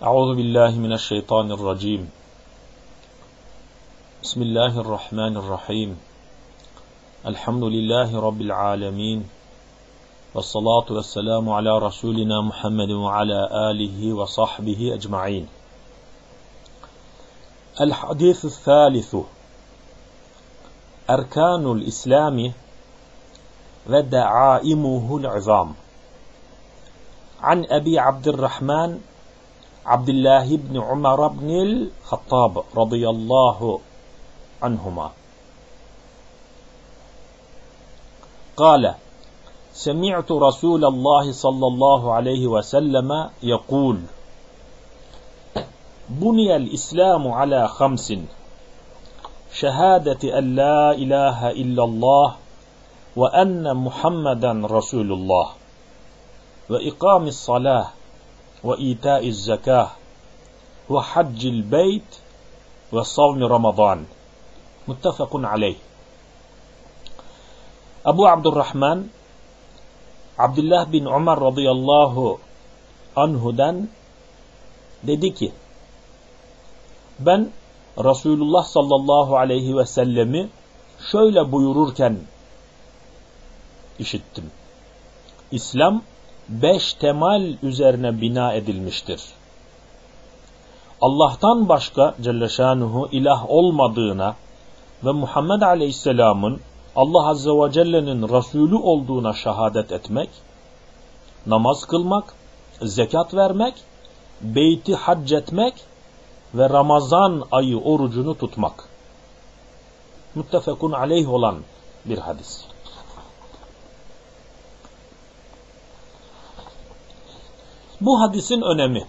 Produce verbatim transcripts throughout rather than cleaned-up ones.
Euzu billahi mineşşeytanirracim. Bismillahirrahmanirrahim. Elhamdülillahi rabbil alamin. Ves salatu vesselamu ala rasulina Muhammedin ve ala alihi ve sahbihi ecmaîn. El hadîsü thâlisu. Erkanul İslami ve da'aimuhul izam. An Ebi Abdurrahman Abdullah ibn Umar ibn el-Hattab radıyallahu anhuma. قال سمعت رسول الله صلى الله عليه وسلم يقول بني الإسلام على خمس شهادة أن لا إله إلا الله وأن محمدا رسول الله وإقام الصلاة وإيتاء الزكاة وحج البيت وصوم رمضان متفق عليه. Ebu Abdurrahman Abdullah bin Umar radıyallahu anhu'dan dedi ki, ben Resulullah sallallahu aleyhi ve sellemi şöyle buyururken işittim. İslam beş temel üzerine bina edilmiştir. Allah'tan başka Celle Şanuhu ilah olmadığına ve Muhammed Aleyhisselam'ın Allah Azze ve Celle'nin Resulü olduğuna şehadet etmek, namaz kılmak, zekat vermek, beyti hac etmek ve Ramazan ayı orucunu tutmak. Muttefekun aleyh olan bir hadis. Bu hadisin önemi.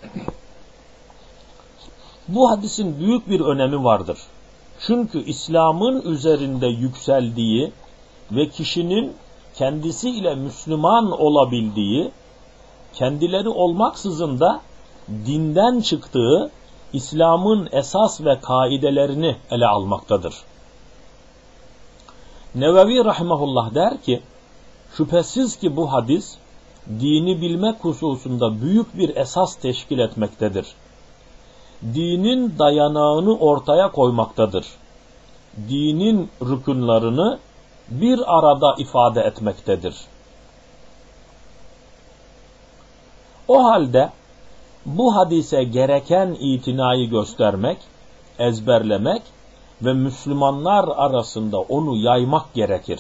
Bu hadisin büyük bir önemi vardır. Çünkü İslam'ın üzerinde yükseldiği ve kişinin kendisiyle Müslüman olabildiği, kendileri olmaksızın da dinden çıktığı İslam'ın esas ve kaidelerini ele almaktadır. Nevevi rahimehullah der ki, şüphesiz ki bu hadis, dini bilmek hususunda büyük bir esas teşkil etmektedir. Dinin dayanağını ortaya koymaktadır. Dinin rükünlerini bir arada ifade etmektedir. O halde bu hadise gereken itinayı göstermek, ezberlemek ve Müslümanlar arasında onu yaymak gerekir.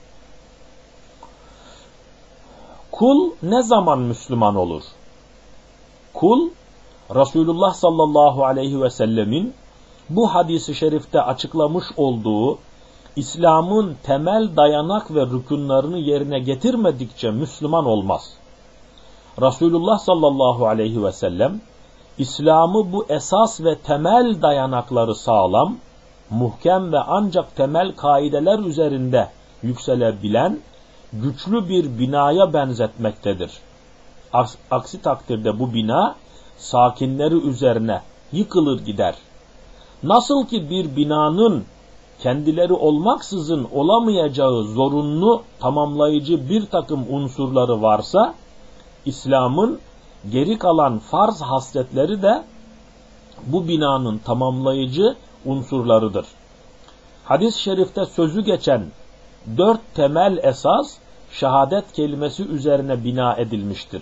Kul ne zaman Müslüman olur? Kul, Resulullah sallallahu aleyhi ve sellemin bu hadisi şerifte açıklamış olduğu İslam'ın temel dayanak ve rükünlerini yerine getirmedikçe Müslüman olmaz. Resulullah sallallahu aleyhi ve sellem İslam'ı bu esas ve temel dayanakları sağlam, muhkem ve ancak temel kaideler üzerinde yükselebilen güçlü bir binaya benzetmektedir. Aksi takdirde bu bina sakinleri üzerine yıkılır gider. Nasıl ki bir binanın kendileri olmaksızın olamayacağı zorunlu tamamlayıcı bir takım unsurları varsa, İslam'ın geri kalan farz hasletleri de bu binanın tamamlayıcı unsurlarıdır. Hadis-i şerifte sözü geçen dört temel esas, şehadet kelimesi üzerine bina edilmiştir.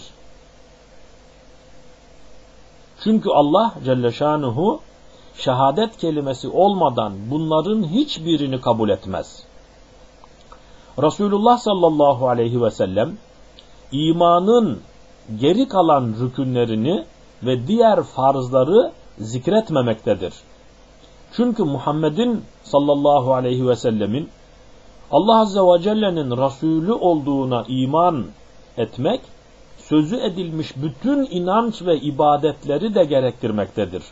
Çünkü Allah Celle Şanuhu şehadet kelimesi olmadan bunların hiçbirini kabul etmez. Resulullah sallallahu aleyhi ve sellem imanın geri kalan rükünlerini ve diğer farzları zikretmemektedir. Çünkü Muhammed'in sallallahu aleyhi ve sellemin Allah Azze ve Celle'nin Resulü olduğuna iman etmek, sözü edilmiş bütün inanç ve ibadetleri de gerektirmektedir.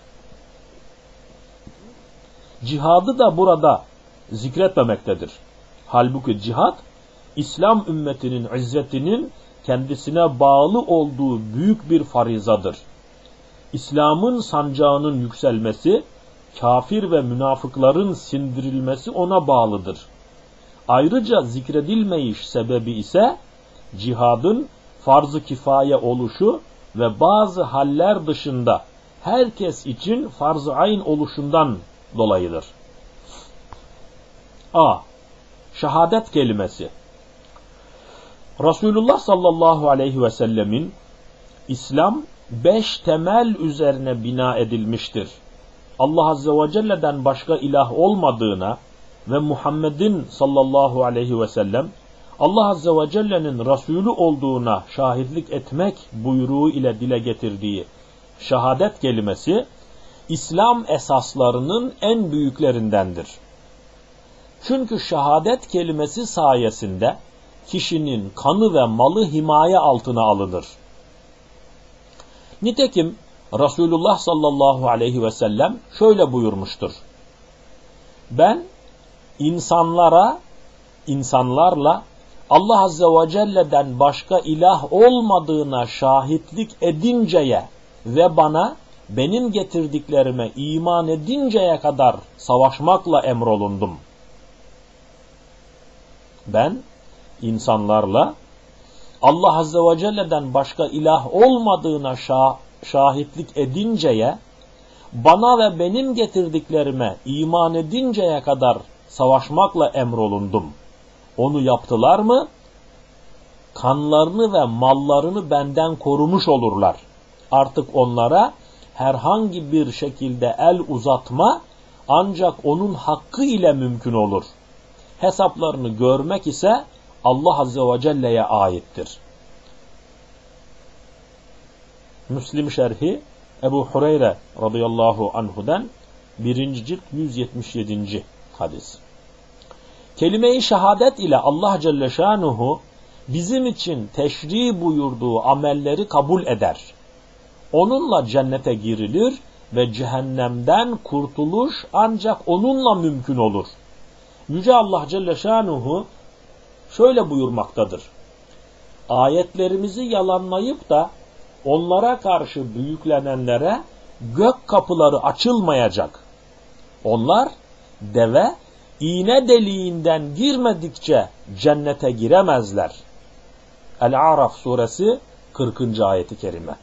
Cihadı da burada zikretmemektedir. Halbuki cihad, İslam ümmetinin izzetinin kendisine bağlı olduğu büyük bir farizadır. İslam'ın sancağının yükselmesi, kafir ve münafıkların sindirilmesi ona bağlıdır. Ayrıca zikredilmeyiş sebebi ise cihadın farz-ı kifaye oluşu ve bazı haller dışında herkes için farz-ı ayn oluşundan dolayıdır. A. Şehadet kelimesi. Resulullah sallallahu aleyhi ve sellemin İslam beş temel üzerine bina edilmiştir. Allah azze ve celle'den başka ilah olmadığına ve Muhammed'in sallallahu aleyhi ve sellem Allah azze ve celle'nin Resulü olduğuna şahitlik etmek buyruğu ile dile getirdiği şehadet kelimesi İslam esaslarının en büyüklerindendir. Çünkü şehadet kelimesi sayesinde kişinin kanı ve malı himaye altına alınır. Nitekim Resulullah sallallahu aleyhi ve sellem şöyle buyurmuştur. Ben insanlara, insanlarla Allah azze ve celle'den başka ilah olmadığına şahitlik edinceye ve bana benim getirdiklerime iman edinceye kadar savaşmakla emrolundum. Ben insanlarla Allah azze ve celle'den başka ilah olmadığına şah, şahitlik edinceye, bana ve benim getirdiklerime iman edinceye kadar savaşmakla emrolundum. Onu yaptılar mı, kanlarını ve mallarını benden korumuş olurlar. Artık onlara herhangi bir şekilde el uzatma ancak onun hakkı ile mümkün olur. Hesaplarını görmek ise Allah azze ve celle'ye aittir. Müslim şerhi Ebu Hureyre radıyallahu anhu'dan birinci cilt yüz yetmiş yedinci hadis. Kelime-i şehadet ile Allah Celle Şanuhu bizim için teşri buyurduğu amelleri kabul eder. Onunla cennete girilir ve cehennemden kurtuluş ancak onunla mümkün olur. Yüce Allah Celle Şanuhu şöyle buyurmaktadır. Ayetlerimizi yalanlayıp da onlara karşı büyüklenenlere gök kapıları açılmayacak. Onlar deve iğne deliğinden girmedikçe cennete giremezler. El-Araf suresi kırkıncı ayeti kerime.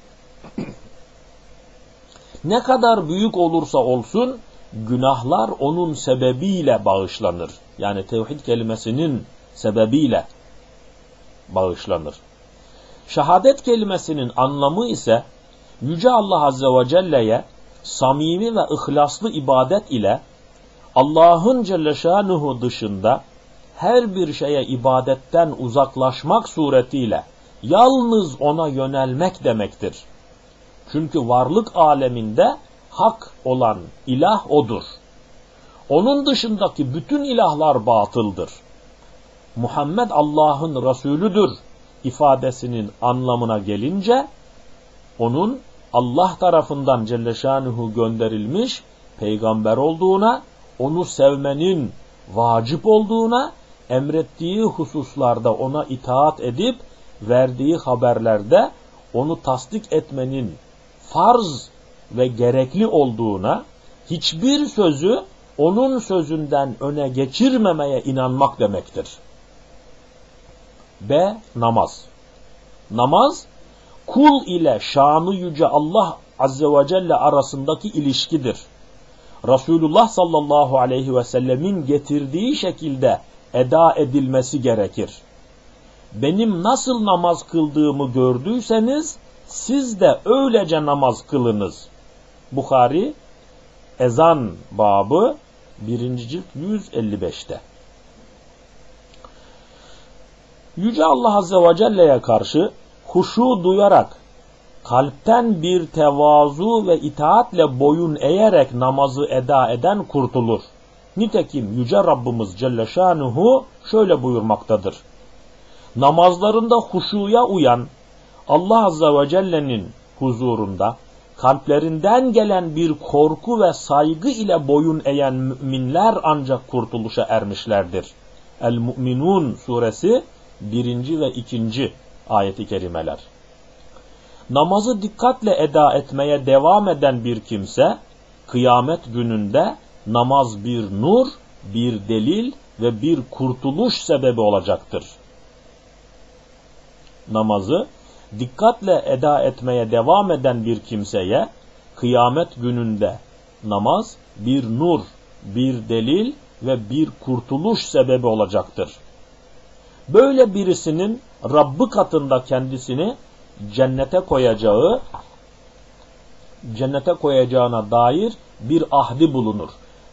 Ne kadar büyük olursa olsun günahlar onun sebebiyle bağışlanır. Yani tevhid kelimesinin sebebiyle bağışlanır. Şehadet kelimesinin anlamı ise Yüce Allah Azze ve Celle'ye samimi ve ihlaslı ibadet ile Allah'ın Celle Şanuhu dışında her bir şeye ibadetten uzaklaşmak suretiyle yalnız ona yönelmek demektir. Çünkü varlık aleminde hak olan ilah odur. Onun dışındaki bütün ilahlar batıldır. Muhammed Allah'ın Resulüdür ifadesinin anlamına gelince, onun Allah tarafından Celle Şanuhu gönderilmiş peygamber olduğuna, onu sevmenin vacip olduğuna, emrettiği hususlarda ona itaat edip verdiği haberlerde onu tasdik etmenin farz ve gerekli olduğuna, hiçbir sözü onun sözünden öne geçirmemeye inanmak demektir. B. Namaz. Namaz, kul ile şanı yüce Allah Azze ve Celle arasındaki ilişkidir. Resulullah sallallahu aleyhi ve sellemin getirdiği şekilde eda edilmesi gerekir. Benim nasıl namaz kıldığımı gördüyseniz, siz de öylece namaz kılınız. Bukhari, ezan babı birinci cilt yüz elli beşte. Yüce Allah Azze ve Celle'ye karşı huşu duyarak, kalpten bir tevazu ve itaatle boyun eğerek namazı eda eden kurtulur. Nitekim Yüce Rabbimiz Celle Şanuhu şöyle buyurmaktadır. Namazlarında huşuya uyan, Allah Azze ve Celle'nin huzurunda kalplerinden gelen bir korku ve saygı ile boyun eğen müminler ancak kurtuluşa ermişlerdir. El-Mu'minun suresi birinci ve ikinci ayeti kerimeler. Namazı dikkatle eda etmeye devam eden bir kimse, kıyamet gününde namaz bir nur, bir delil ve bir kurtuluş sebebi olacaktır. Namazı dikkatle eda etmeye devam eden bir kimseye, kıyamet gününde namaz bir nur, bir delil ve bir kurtuluş sebebi olacaktır. Böyle birisinin Rabbi katında kendisini cennete koyacağı, cennete koyacağına dair bir ahdi bulunur.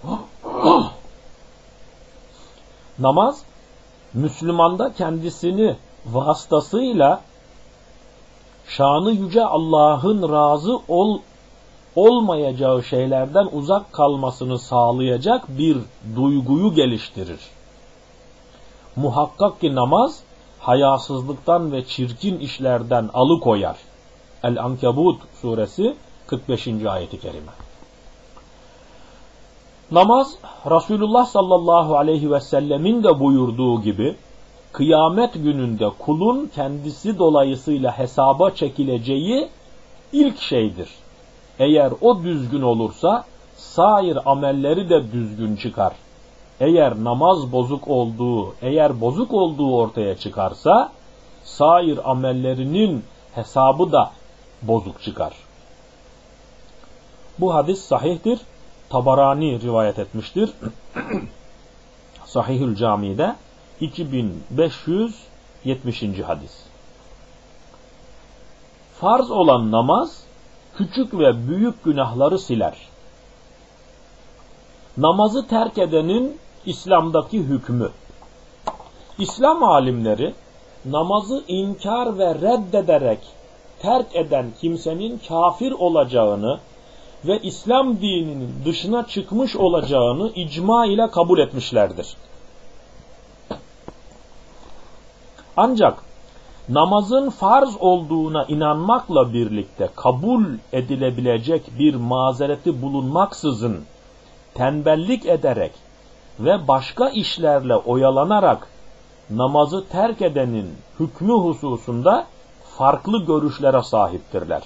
Namaz, Müslümanda kendisini vasıtasıyla şanı yüce Allah'ın razı ol, olmayacağı şeylerden uzak kalmasını sağlayacak bir duyguyu geliştirir. Muhakkak ki namaz, hayasızlıktan ve çirkin işlerden alıkoyar. El-Ankebut suresi kırk beşinci ayeti kerime. Namaz, Resulullah sallallahu aleyhi ve sellemin de buyurduğu gibi, kıyamet gününde kulun kendisi dolayısıyla hesaba çekileceği ilk şeydir. Eğer o düzgün olursa, sair amelleri de düzgün çıkar. Eğer namaz bozuk olduğu, eğer bozuk olduğu ortaya çıkarsa, sair amellerinin hesabı da bozuk çıkar. Bu hadis sahihtir. Tabarani rivayet etmiştir. Sahihül Cami'de iki bin beş yüz yetmişinci hadis. Farz olan namaz, küçük ve büyük günahları siler. Namazı terk edenin İslam'daki hükmü. İslam alimleri, namazı inkar ve reddederek terk eden kimsenin kafir olacağını ve İslam dininin dışına çıkmış olacağını icma ile kabul etmişlerdir. Ancak namazın farz olduğuna inanmakla birlikte kabul edilebilecek bir mazereti bulunmaksızın tembellik ederek ve başka işlerle oyalanarak namazı terk edenin hükmü hususunda farklı görüşlere sahiptirler.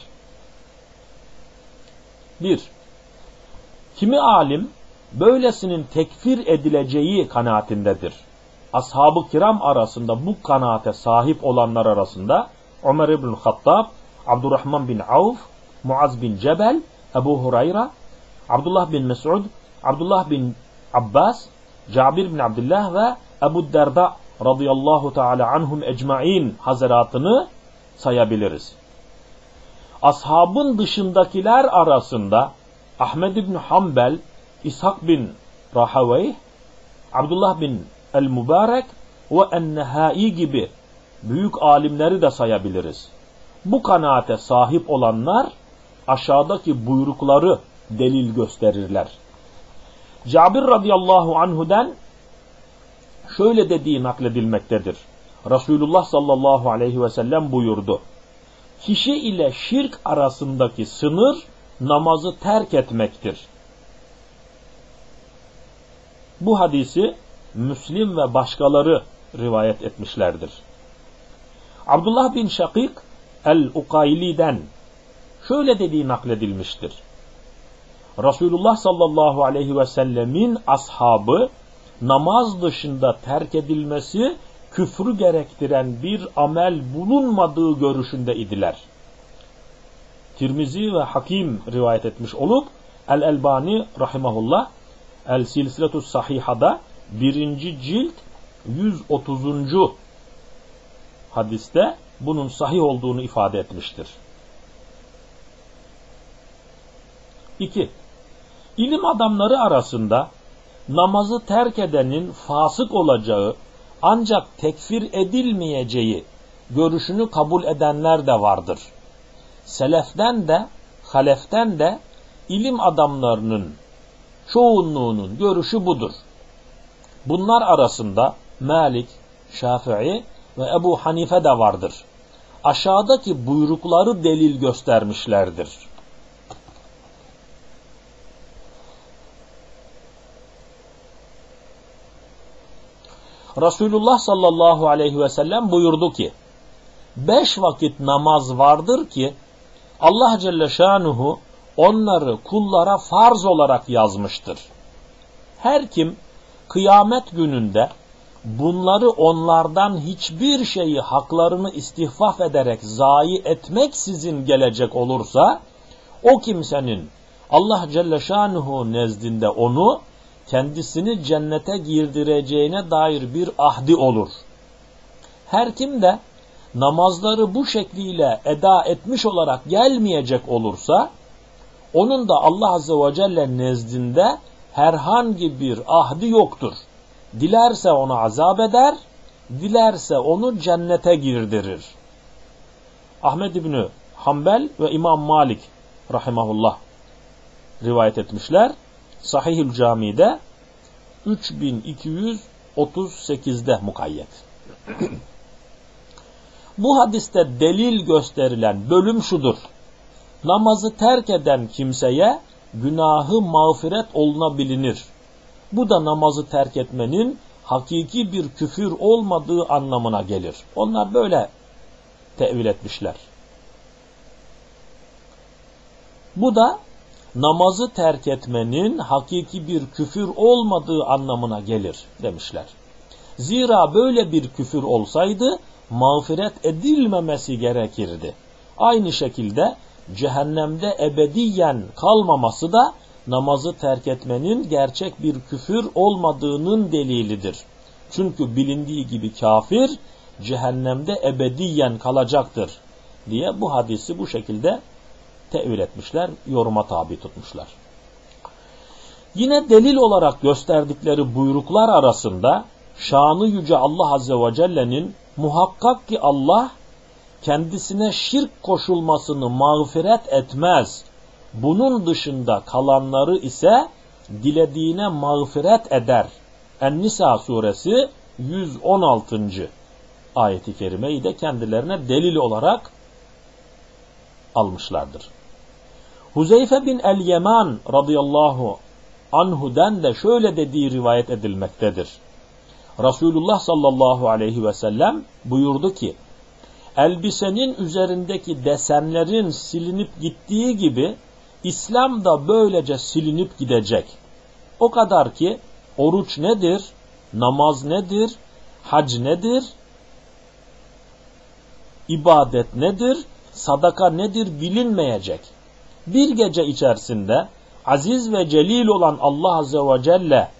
bir. Kimi alim böylesinin tekfir edileceği kanaatindedir. Ashab-ı kiram arasında bu kanaate sahip olanlar arasında Ömer ibn Hattab, Abdurrahman bin Avf, Muaz bin Cebel, Ebu Hureyre, Abdullah bin Mes'ud, Abdullah bin Abbas, Cabir bin Abdullah ve Ebu Derda radıyallahu teala anhum ecmaîn hazaratını sayabiliriz. Ashabın dışındakiler arasında Ahmed bin Hanbel, İshak bin Rahaweyh, Abdullah bin el-Mübarek ve en-Nehai gibi büyük alimleri de sayabiliriz. Bu kanaate sahip olanlar aşağıdaki buyrukları delil gösterirler. Cabir radıyallahu anhu'dan şöyle dediği nakledilmektedir. Resulullah sallallahu aleyhi ve sellem buyurdu. Kişi ile şirk arasındaki sınır namazı terk etmektir. Bu hadisi Müslim ve başkaları rivayet etmişlerdir. Abdullah bin Şakik el-Ukayli'den şöyle dediği nakledilmiştir. Resulullah sallallahu aleyhi ve sellemin ashabı namaz dışında terk edilmesi küfrü gerektiren bir amel bulunmadığı görüşünde idiler. Tirmizi ve Hakim rivayet etmiş olup El-Elbani rahimahullah El-Silsiletus Sahiha'da birinci cilt yüz otuzuncu hadiste bunun sahih olduğunu ifade etmiştir. iki. İlim adamları arasında namazı terk edenin fasık olacağı ancak tekfir edilmeyeceği görüşünü kabul edenler de vardır. Seleften de, haleften de ilim adamlarının çoğunluğunun görüşü budur. Bunlar arasında Malik, Şafii ve Ebu Hanife de vardır. Aşağıdaki buyrukları delil göstermişlerdir. Resulullah sallallahu aleyhi ve sellem buyurdu ki, beş vakit namaz vardır ki Allah Celle Şanuhu onları kullara farz olarak yazmıştır. Her kim kıyamet gününde bunları onlardan hiçbir şeyi haklarını istihfaf ederek zayi etmeksizin gelecek olursa o kimsenin Allah Celle Şanuhu nezdinde onu kendisini cennete girdireceğine dair bir ahdi olur. Her kim de namazları bu şekliyle eda etmiş olarak gelmeyecek olursa, onun da Allah Azze ve Celle nezdinde herhangi bir ahdi yoktur. Dilerse onu azap eder, dilerse onu cennete girdirir. Ahmed İbni Hanbel ve İmam Malik rahimahullah rivayet etmişler. Sahih-ül Cami'de üç bin iki yüz otuz sekizde mukayyet. Bu hadiste delil gösterilen bölüm şudur: namazı terk eden kimseye günahı mağfiret olunabilir. Bu da namazı terk etmenin hakiki bir küfür olmadığı anlamına gelir. Onlar böyle tevil etmişler. Bu da namazı terk etmenin hakiki bir küfür olmadığı anlamına gelir demişler. Zira böyle bir küfür olsaydı mağfiret edilmemesi gerekirdi. Aynı şekilde cehennemde ebediyen kalmaması da namazı terk etmenin gerçek bir küfür olmadığının delilidir. Çünkü bilindiği gibi kafir cehennemde ebediyen kalacaktır diye bu hadisi bu şekilde tevil etmişler, yoruma tabi tutmuşlar. Yine delil olarak gösterdikleri buyruklar arasında şanı yüce Allah Azze ve Celle'nin muhakkak ki Allah kendisine şirk koşulmasını mağfiret etmez, bunun dışında kalanları ise dilediğine mağfiret eder. En-Nisa suresi yüz on altıncı ayeti kerimeyi de kendilerine delil olarak almışlardır. Huzeyfe bin el-Yeman radıyallahu anhu'den de şöyle dediği rivayet edilmektedir. Resulullah sallallahu aleyhi ve sellem buyurdu ki, elbisenin üzerindeki desenlerin silinip gittiği gibi İslam da böylece silinip gidecek. O kadar ki oruç nedir, namaz nedir, hac nedir, ibadet nedir, sadaka nedir bilinmeyecek. Bir gece içerisinde aziz ve celil olan Allah Azze ve Celle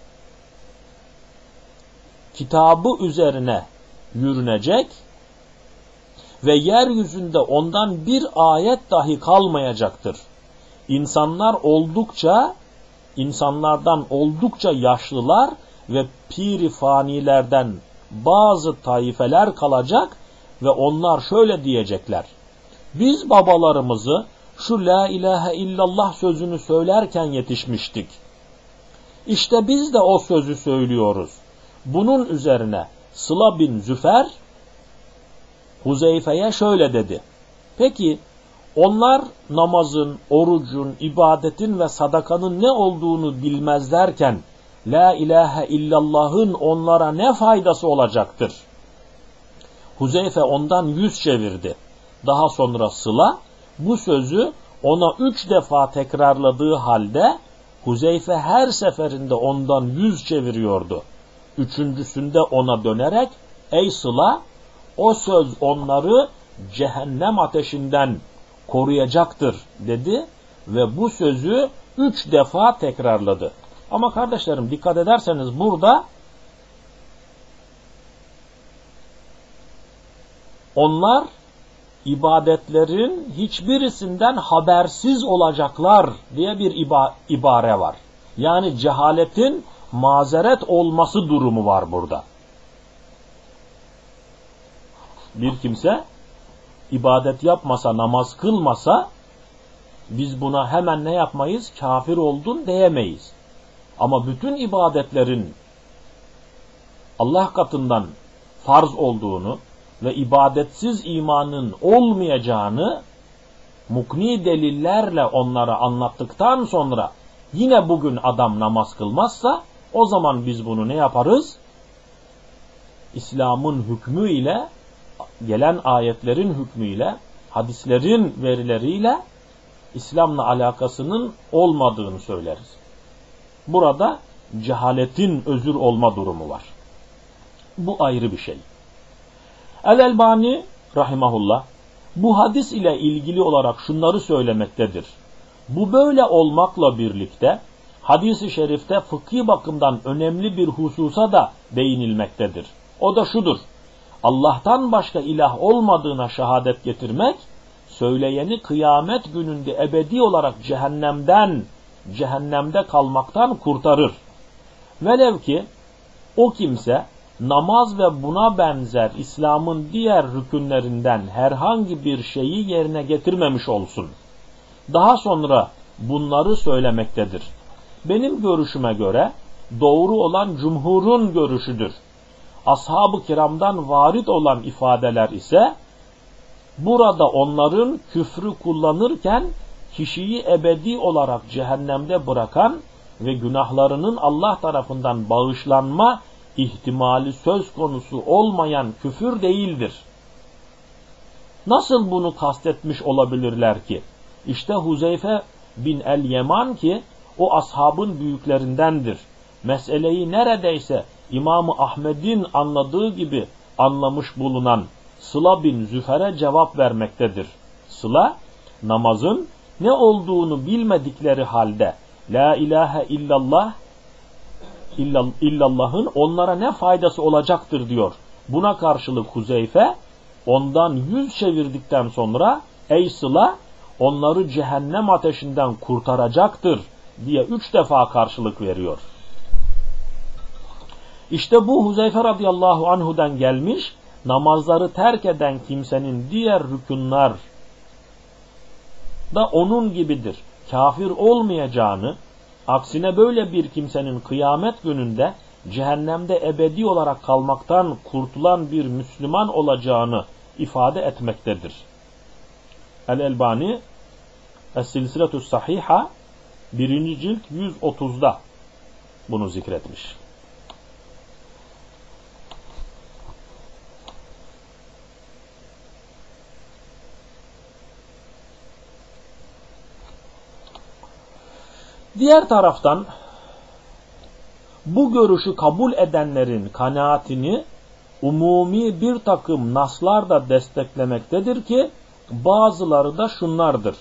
kitabı üzerine yürünecek ve yeryüzünde ondan bir ayet dahi kalmayacaktır. İnsanlar oldukça, insanlardan oldukça yaşlılar ve piri fanilerden bazı taifeler kalacak ve onlar şöyle diyecekler: biz babalarımızı şu la ilahe illallah sözünü söylerken yetişmiştik. İşte biz de o sözü söylüyoruz. Bunun üzerine Sıla bin Züfer Huzeyfe'ye şöyle dedi: peki onlar namazın, orucun, ibadetin ve sadakanın ne olduğunu bilmezlerken la ilahe illallah'ın onlara ne faydası olacaktır? Huzeyfe ondan yüz çevirdi. Daha sonra Sıla bu sözü ona üç defa tekrarladığı halde Huzeyfe her seferinde ondan yüz çeviriyordu. Üçüncüsünde ona dönerek ey Sıla, o söz onları cehennem ateşinden koruyacaktır dedi ve bu sözü üç defa tekrarladı. Ama kardeşlerim dikkat ederseniz burada onlar ibadetlerin hiçbirisinden habersiz olacaklar diye bir iba ibare var. Yani cehaletin mazeret olması durumu var burada. Bir kimse ibadet yapmasa, namaz kılmasa biz buna hemen ne yapmayız? Kafir oldun diyemeyiz. Ama bütün ibadetlerin Allah katından farz olduğunu ve ibadetsiz imanın olmayacağını mukni delillerle onlara anlattıktan sonra yine bugün adam namaz kılmazsa o zaman biz bunu ne yaparız? İslam'ın hükmü ile, gelen ayetlerin hükmüyle, hadislerin verileriyle İslam'la alakasının olmadığını söyleriz. Burada cehaletin özür olma durumu var. Bu ayrı bir şey. El-Elbani rahimahullah Bu hadis ile ilgili olarak şunları söylemektedir. Bu böyle olmakla birlikte hadis-i şerifte fıkhi bakımdan önemli bir hususa da değinilmektedir. O da şudur: Allah'tan başka ilah olmadığına şehadet getirmek, söyleyeni kıyamet gününde ebedi olarak cehennemden, cehennemde kalmaktan kurtarır. Velev ki o kimse namaz ve buna benzer İslam'ın diğer rükünlerinden herhangi bir şeyi yerine getirmemiş olsun. Daha sonra bunları söylemektedir. Benim görüşüme göre doğru olan cumhurun görüşüdür. Ashab-ı kiramdan varit olan ifadeler ise burada onların küfrü kullanırken kişiyi ebedi olarak cehennemde bırakan ve günahlarının Allah tarafından bağışlanma ihtimali söz konusu olmayan küfür değildir. Nasıl bunu kastetmiş olabilirler ki? İşte Huzeyfe bin el-Yeman ki o ashabın büyüklerindendir. Meseleyi neredeyse İmam-ı Ahmed'in anladığı gibi anlamış bulunan Sıla bin Züfer'e cevap vermektedir. Sıla, namazın ne olduğunu bilmedikleri halde La ilahe illallah illallah'ın onlara ne faydası olacaktır diyor. Buna karşılık Huzeyfe ondan yüz çevirdikten sonra ey Sıla, onları cehennem ateşinden kurtaracaktır diye üç defa karşılık veriyor. İşte bu Huzeyfe radıyallahu anhu'dan gelmiş, namazları terk eden kimsenin diğer rükünler da onun gibidir. Kafir olmayacağını, aksine böyle bir kimsenin kıyamet gününde cehennemde ebedi olarak kalmaktan kurtulan bir Müslüman olacağını ifade etmektedir. El-Elbani Es-Silsiletü's Sahiha birinci cilt yüz otuzda bunu zikretmiş. Diğer taraftan bu görüşü kabul edenlerin kanaatini umumi bir takım naslar da desteklemektedir ki bazıları da şunlardır.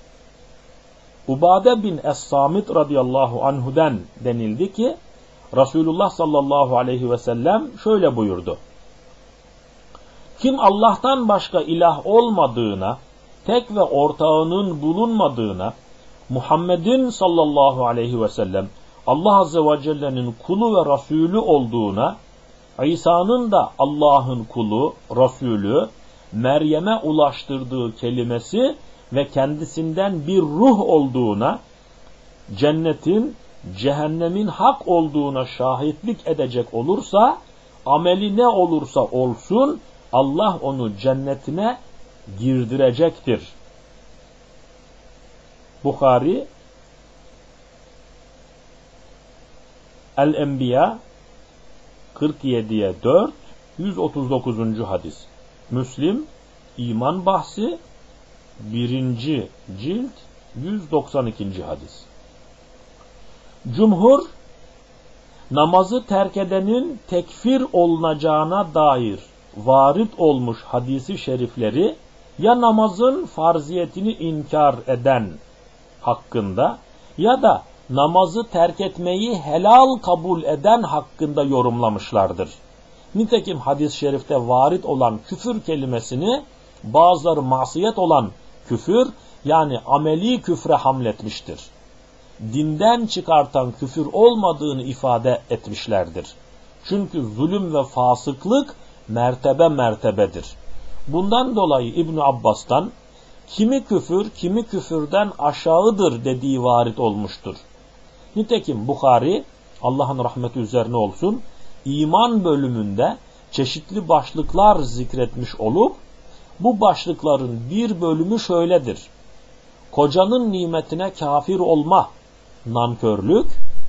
Ubade bin Es-Samit radıyallahu anhu'den denildi ki Resulullah sallallahu aleyhi ve sellem şöyle buyurdu: Kim Allah'tan başka ilah olmadığına, tek ve ortağının bulunmadığına, Muhammed'in sallallahu aleyhi ve sellem Allah azze ve celle'nin kulu ve Resulü olduğuna, İsa'nın da Allah'ın kulu, Resulü, Meryem'e ulaştırdığı kelimesi ve kendisinden bir ruh olduğuna, cennetin, cehennemin hak olduğuna şahitlik edecek olursa, ameli ne olursa olsun, Allah onu cennetine girdirecektir. Bukhari El-Enbiya kırk yediye dört yüz otuz dokuzuncu hadis. Müslim İman Bahsi birinci cilt yüz doksan ikinci hadis. Cumhur namazı terk edenin tekfir olunacağına dair varit olmuş hadisi şerifleri ya namazın farziyetini inkar eden hakkında ya da namazı terk etmeyi helal kabul eden hakkında yorumlamışlardır. Nitekim hadis-i şerifte varit olan küfür kelimesini bazıları masiyet olan küfür yani ameli küfre hamletmiştir. Dinden çıkartan küfür olmadığını ifade etmişlerdir. Çünkü zulüm ve fasıklık mertebe mertebedir. Bundan dolayı İbn Abbas'tan kimi küfür kimi küfürden aşağıdır dediği varit olmuştur. Nitekim Bukhari Allah'ın rahmeti üzerine olsun iman bölümünde çeşitli başlıklar zikretmiş olup bu başlıkların bir bölümü şöyledir: kocanın nimetine kafir olma, nankörlük,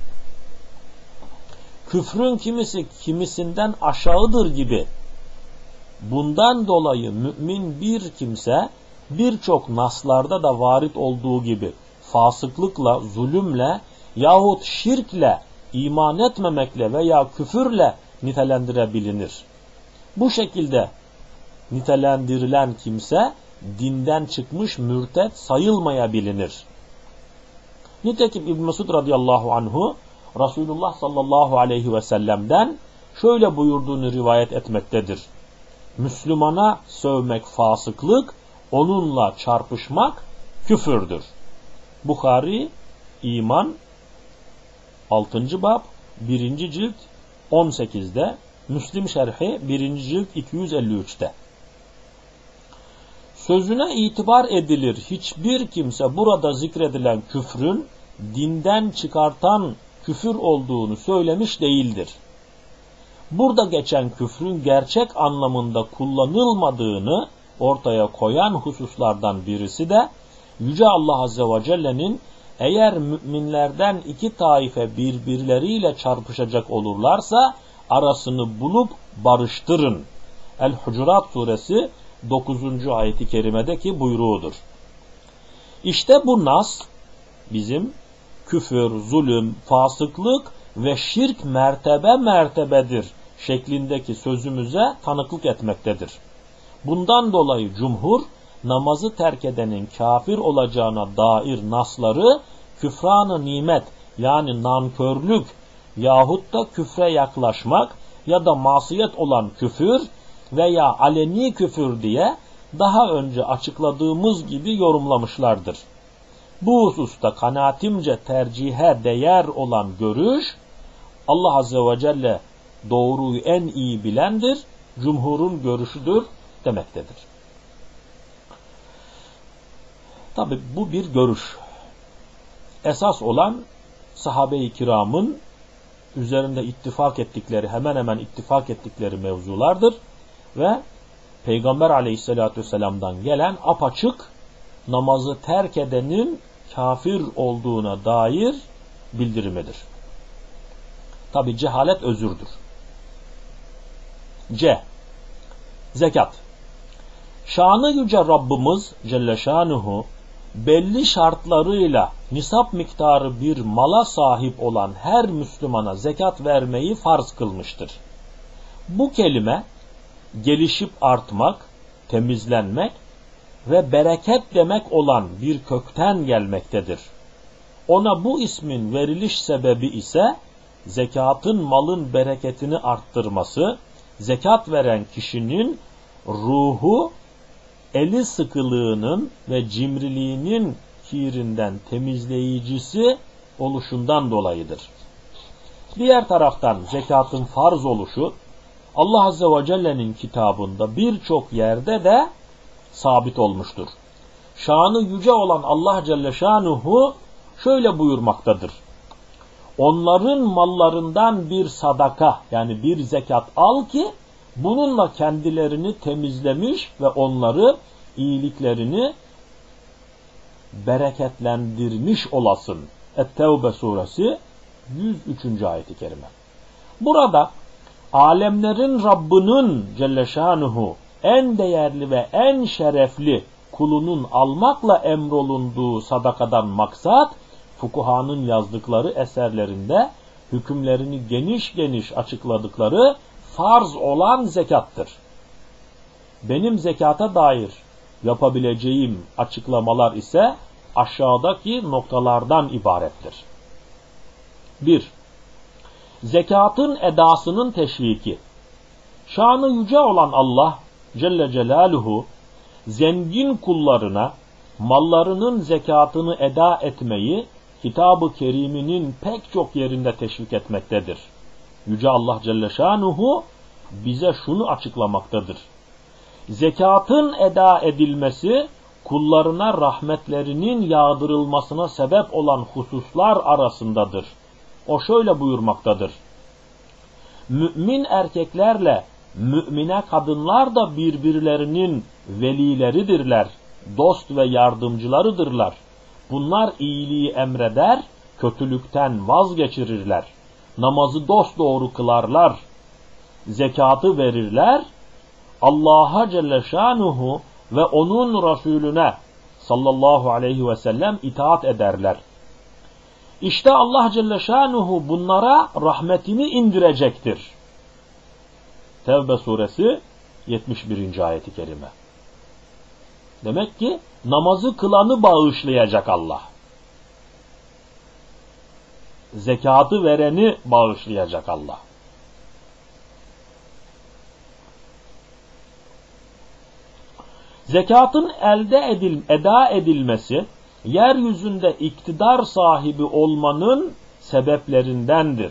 küfrün kimisi kimisinden aşağıdır gibi. Bundan dolayı mümin bir kimse birçok naslarda da varit olduğu gibi fasıklıkla, zulümle yahut şirkle, iman etmemekle veya küfürle nitelendirebilinir. Bu şekilde nitelendirilen kimse dinden çıkmış mürtet sayılmayabilir. Nitekim İbn Mesud radıyallahu anhu Resulullah sallallahu aleyhi ve sellem'den şöyle buyurduğunu rivayet etmektedir. Müslümana sövmek fasıklık, onunla çarpışmak küfürdür. Bukhari İman altıncı bab birinci cilt on sekizde, Müslim Şerhi birinci cilt iki yüz elli üçte. Sözüne itibar edilir hiçbir kimse burada zikredilen küfrün dinden çıkartan küfür olduğunu söylemiş değildir. Burada geçen küfrün gerçek anlamında kullanılmadığını ortaya koyan hususlardan birisi de Yüce Allah Azze ve Celle'nin eğer müminlerden iki taife birbirleriyle çarpışacak olurlarsa arasını bulup barıştırın. El-Hucurat suresi dokuzuncu ayeti kerimedeki buyruğudur. İşte bu nas bizim küfür, zulüm, fasıklık ve şirk mertebe mertebedir şeklindeki sözümüze tanıklık etmektedir. Bundan dolayı cumhur namazı terk edenin kafir olacağına dair nasları küfran-ı nimet yani nankörlük yahut da küfre yaklaşmak ya da masiyet olan küfür veya aleni küfür diye daha önce açıkladığımız gibi yorumlamışlardır. Bu hususta kanaatimce tercihe değer olan görüş, Allah Azze ve Celle doğruyu en iyi bilendir, cumhurun görüşüdür demektedir. Tabi bu bir görüş. Esas olan sahabe-i kiramın üzerinde ittifak ettikleri, hemen hemen ittifak ettikleri mevzulardır ve Peygamber Aleyhisselatü Vesselam'dan gelen apaçık namazı terk edenin kafir olduğuna dair bildirimidir. Tabi cehalet özürdür. C. Zekat. Şanı yüce Rabbimiz Celle Şanuhu belli şartlarıyla nisap miktarı bir mala sahip olan her Müslümana zekat vermeyi farz kılmıştır. Bu kelime gelişip artmak, temizlenmek ve bereket demek olan bir kökten gelmektedir. Ona bu ismin veriliş sebebi ise zekatın malın bereketini arttırması, zekat veren kişinin ruhu eli sıkılığının ve cimriliğinin kirinden temizleyicisi oluşundan dolayıdır. Diğer taraftan zekatın farz oluşu Allah Azze ve Celle'nin kitabında birçok yerde de sabit olmuştur. Şanı yüce olan Allah Celle Şanuhu şöyle buyurmaktadır. Onların mallarından bir sadaka yani bir zekat al ki bununla kendilerini temizlemiş ve onları iyiliklerini bereketlendirmiş olasın. Et-Tevbe suresi yüz üçüncü ayet-i kerime. Burada alemlerin Rabbinin Celle Şanuhu en değerli ve en şerefli kulunun almakla emrolunduğu sadakadan maksat, fukuhanın yazdıkları eserlerinde hükümlerini geniş geniş açıkladıkları farz olan zekattır. Benim zekata dair yapabileceğim açıklamalar ise aşağıdaki noktalardan ibarettir. bir. Zekatın edasının teşviki. Şanı yüce olan Allah Celle Celaluhu zengin kullarına mallarının zekatını eda etmeyi Kitab-ı Kerim'inin pek çok yerinde teşvik etmektedir. Yüce Allah Celle Şanuhu bize şunu açıklamaktadır. Zekatın eda edilmesi kullarına rahmetlerinin yağdırılmasına sebep olan hususlar arasındadır. O şöyle buyurmaktadır. Mümin erkeklerle mümine kadınlar da birbirlerinin velileridirler, dost ve yardımcılarıdırlar. Bunlar iyiliği emreder, kötülükten vazgeçirirler. Namazı dosdoğru kılarlar, zekatı verirler, Allah'a Celle Şanuhu ve onun Resulüne sallallahu aleyhi ve sellem itaat ederler. İşte Allah Celle Şanuhu bunlara rahmetini indirecektir. Tevbe suresi yetmiş birinci ayeti kerime. Demek ki namazı kılanı bağışlayacak Allah. Zekatı vereni bağışlayacak Allah. Zekatın elde edil, eda edilmesi, yeryüzünde iktidar sahibi olmanın sebeplerindendir.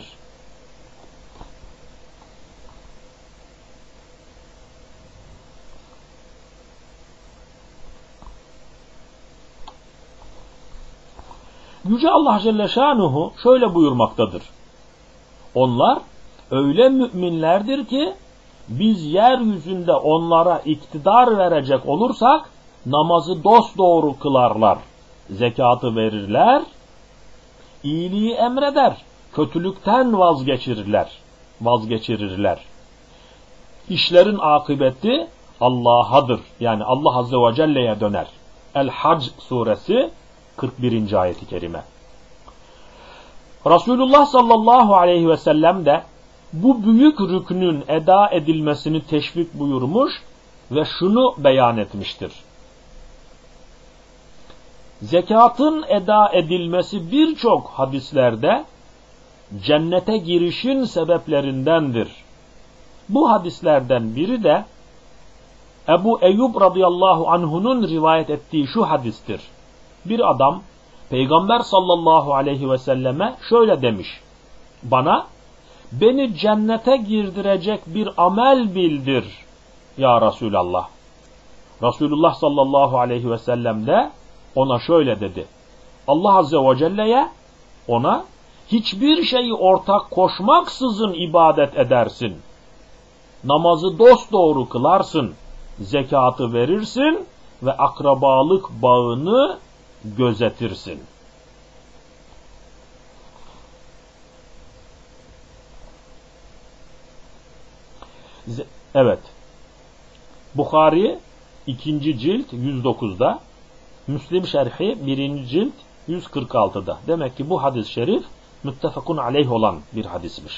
Yüce Allah Celle Şanuhu şöyle buyurmaktadır. Onlar öyle müminlerdir ki biz yeryüzünde onlara iktidar verecek olursak namazı dosdoğru kılarlar, zekatı verirler, iyiliği emreder, kötülükten vazgeçirirler, vazgeçirirler. İşlerin akıbeti Allah'adır. Yani Allah Azze ve Celle'ye döner. El-Hac suresi kırk birinci ayeti kerime. Resulullah sallallahu aleyhi ve sellem de bu büyük rüknün eda edilmesini teşvik buyurmuş ve şunu beyan etmiştir. Zekatın eda edilmesi birçok hadislerde cennete girişin sebeplerindendir. Bu hadislerden biri de Ebu Eyyub radıyallahu anhu'nun rivayet ettiği şu hadistir. Bir adam Peygamber sallallahu aleyhi ve selleme şöyle demiş. Bana beni cennete girdirecek bir amel bildir ya Resulallah. Resulullah sallallahu aleyhi ve sellem de ona şöyle dedi. Allah Azze ve Celle'ye ona hiçbir şeyi ortak koşmaksızın ibadet edersin. Namazı dosdoğru kılarsın. Zekatı verirsin ve akrabalık bağını gözetirsin. Evet. Bukhari ikinci cilt yüz dokuzda, Müslim şerhi birinci cilt yüz kırk altıda. Demek ki bu hadis-i şerif müttefakun aleyh olan bir hadismiş.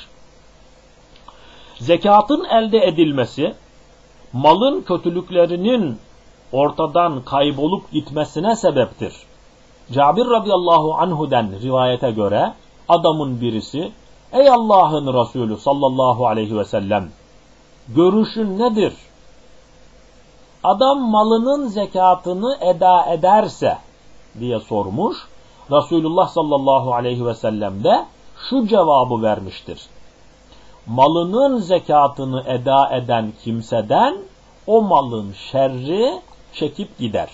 Zekatın elde edilmesi, malın kötülüklerinin ortadan kaybolup gitmesine sebeptir. Cabir radıyallahu anhu'den rivayete göre adamın birisi, ey Allah'ın Resulü sallallahu aleyhi ve sellem, görüşün nedir? Adam malının zekatını eda ederse diye sormuş. Resulullah sallallahu aleyhi ve sellem de şu cevabı vermiştir. Malının zekatını eda eden kimseden o malın şerri çekip gider.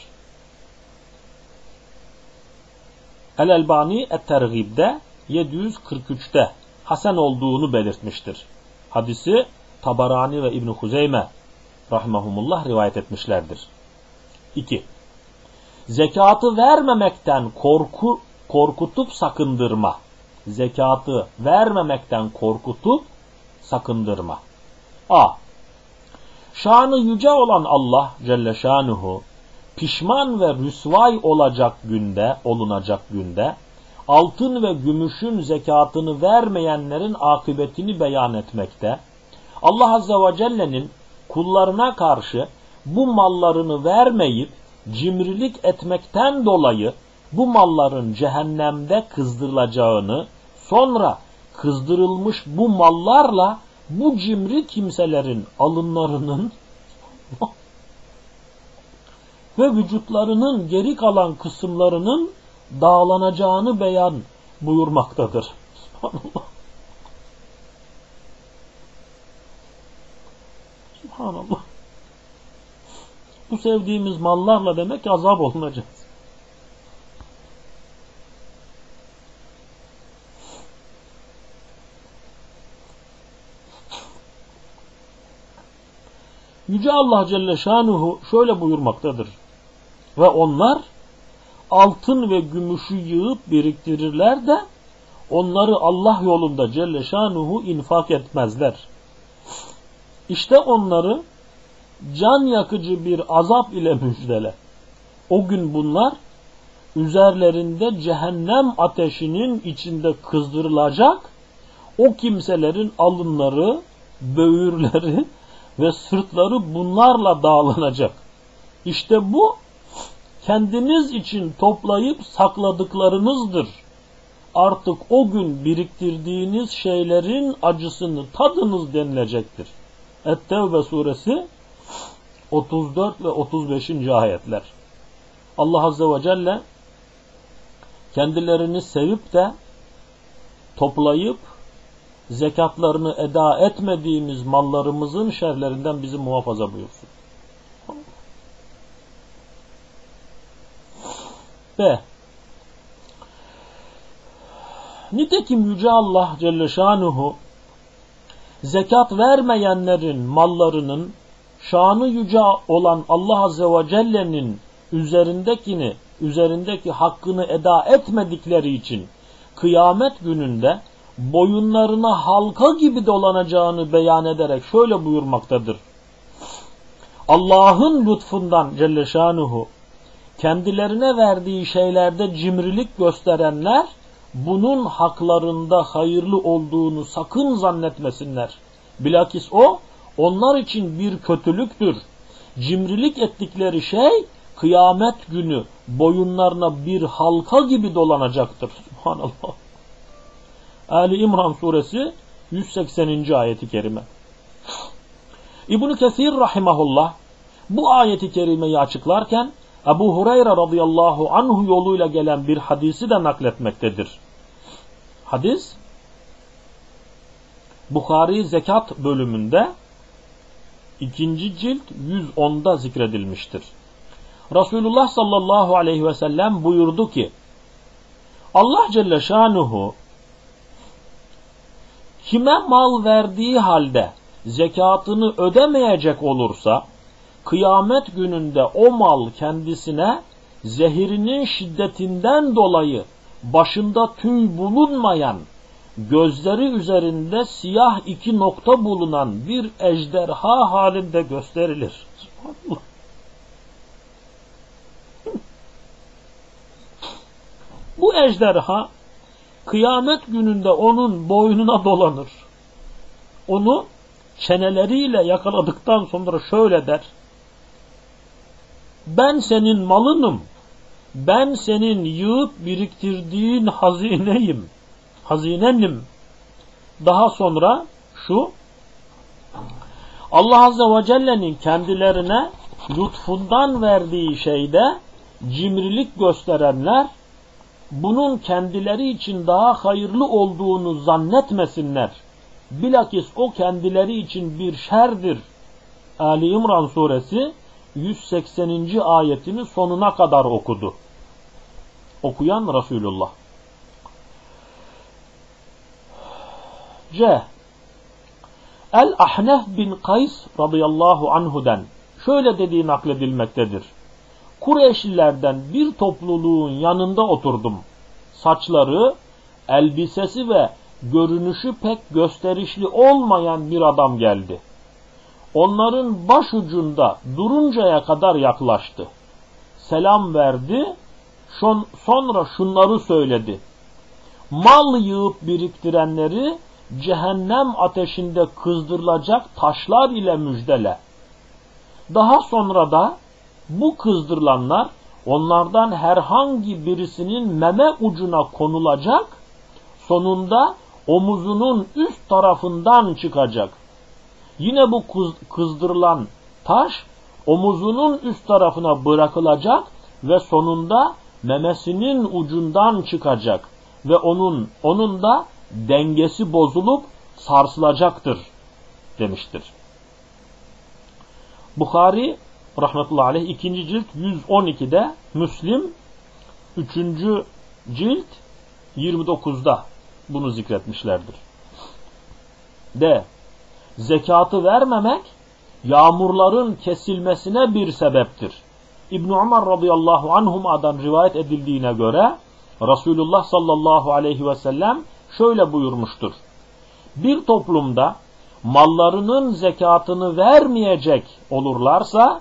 El-Elbani Et-Tergib'de yedi yüz kırk üçte hasen olduğunu belirtmiştir. Hadisi Tabarani ve İbn Huzeyme rahimehumullah rivayet etmişlerdir. iki. Zekatı vermemekten korku korkutup sakındırma. Zekatı vermemekten korkutup sakındırma. A. Şanı yüce olan Allah Celle Şanuhu pişman ve rüsvay olacak günde, olunacak günde altın ve gümüşün zekatını vermeyenlerin akıbetini beyan etmekte. Allah Azze ve Celle'nin kullarına karşı bu mallarını vermeyip cimrilik etmekten dolayı bu malların cehennemde kızdırılacağını, sonra kızdırılmış bu mallarla bu cimri kimselerin alınlarının ve vücutlarının geri kalan kısımlarının dağlanacağını beyan buyurmaktadır. Subhanallah. Subhanallah. Bu sevdiğimiz mallarla demek ki azap olunacağız. Yüce Allah Celle Şanuhu şöyle buyurmaktadır. Ve onlar altın ve gümüşü yığıp biriktirirler de onları Allah yolunda Celle Şanuhu infak etmezler. İşte onları can yakıcı bir azap ile müjdele. O gün bunlar üzerlerinde cehennem ateşinin içinde kızdırılacak, o kimselerin alınları, böğürleri ve sırtları bunlarla dağlanacak. İşte bu kendiniz için toplayıp sakladıklarınızdır. Artık o gün biriktirdiğiniz şeylerin acısını tadınız denilecektir. Et-Tevbe suresi otuz dört ve otuz beşinci ayetler. Allah Azze ve Celle kendilerini sevip de toplayıp zekatlarını eda etmediğimiz mallarımızın şerlerinden bizi muhafaza buyursun. Ve nitekim Yüce Allah Celle Şanuhu zekat vermeyenlerin mallarının şanı yüce olan Allah Azze ve Celle'nin üzerindekini, üzerindeki hakkını eda etmedikleri için kıyamet gününde boyunlarına halka gibi dolanacağını beyan ederek şöyle buyurmaktadır. Allah'ın lütfundan Celle Şanuhu kendilerine verdiği şeylerde cimrilik gösterenler bunun haklarında hayırlı olduğunu sakın zannetmesinler. Bilakis o onlar için bir kötülüktür. Cimrilik ettikleri şey kıyamet günü boyunlarına bir halka gibi dolanacaktır. Subhanallah. Ali İmran suresi yüz sekseninci ayeti kerime. İbn-i Kesir rahimahullah bu ayeti kerimeyi açıklarken Ebu Hureyre radıyallahu anhu yoluyla gelen bir hadisi de nakletmektedir. Hadis Bukhari Zekat bölümünde ikinci cilt yüz onda zikredilmiştir. Resulullah sallallahu aleyhi ve sellem buyurdu ki Allah Celle Şanuhu kime mal verdiği halde zekatını ödemeyecek olursa kıyamet gününde o mal kendisine zehirinin şiddetinden dolayı başında tüy bulunmayan, gözleri üzerinde siyah iki nokta bulunan bir ejderha halinde gösterilir. Bu ejderha kıyamet gününde onun boynuna dolanır. Onu çeneleriyle yakaladıktan sonra şöyle der. Ben senin malınım. Ben senin yığıp biriktirdiğin hazineyim. Hazinenim. Daha sonra şu Allah Azze ve Celle'nin kendilerine lütfundan verdiği şeyde cimrilik gösterenler bunun kendileri için daha hayırlı olduğunu zannetmesinler. Bilakis o kendileri için bir şerdir. Ali İmran suresi yüz sekseninci ayetini sonuna kadar okudu. Okuyan Resulullah. C. El-Ahnef bin Kays radıyallahu anhu'den şöyle dediği nakledilmektedir. Kureyşlilerden bir topluluğun yanında oturdum. Saçları, elbisesi ve görünüşü pek gösterişli olmayan bir adam geldi. Onların başucunda duruncaya kadar yaklaştı. Selam verdi, sonra şunları söyledi. Mal yığıp biriktirenleri cehennem ateşinde kızdırılacak taşlar ile müjdele. Daha sonra da bu kızdırılanlar onlardan herhangi birisinin meme ucuna konulacak, sonunda omuzunun üst tarafından çıkacak. Yine bu kızdırılan taş omuzunun üst tarafına bırakılacak ve sonunda memesinin ucundan çıkacak ve onun onun da dengesi bozulup sarsılacaktır demiştir. Bukhari rahmetullahi aleyh ikinci cilt yüz on ikide, Müslim üçüncü cilt yirmi dokuzda bunu zikretmişlerdir. D. Zekatı vermemek yağmurların kesilmesine bir sebeptir. İbn Ömer radıyallahu anhuma'dan rivayet edildiğine göre Resulullah sallallahu aleyhi ve sellem şöyle buyurmuştur. Bir toplumda mallarının zekatını vermeyecek olurlarsa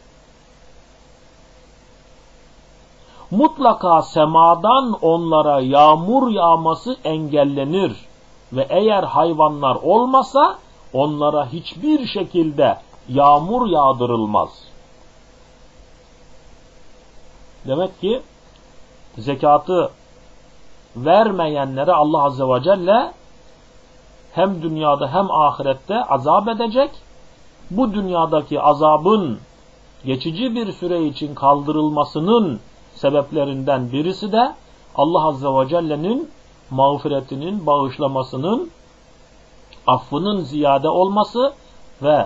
mutlaka semadan onlara yağmur yağması engellenir ve eğer hayvanlar olmasa onlara hiçbir şekilde yağmur yağdırılmaz. Demek ki zekatı vermeyenlere Allah Azze ve Celle hem dünyada hem ahirette azap edecek. Bu dünyadaki azabın geçici bir süre için kaldırılmasının sebeplerinden birisi de Allah Azze ve Celle'nin mağfiretinin, bağışlamasının, affının ziyade olması ve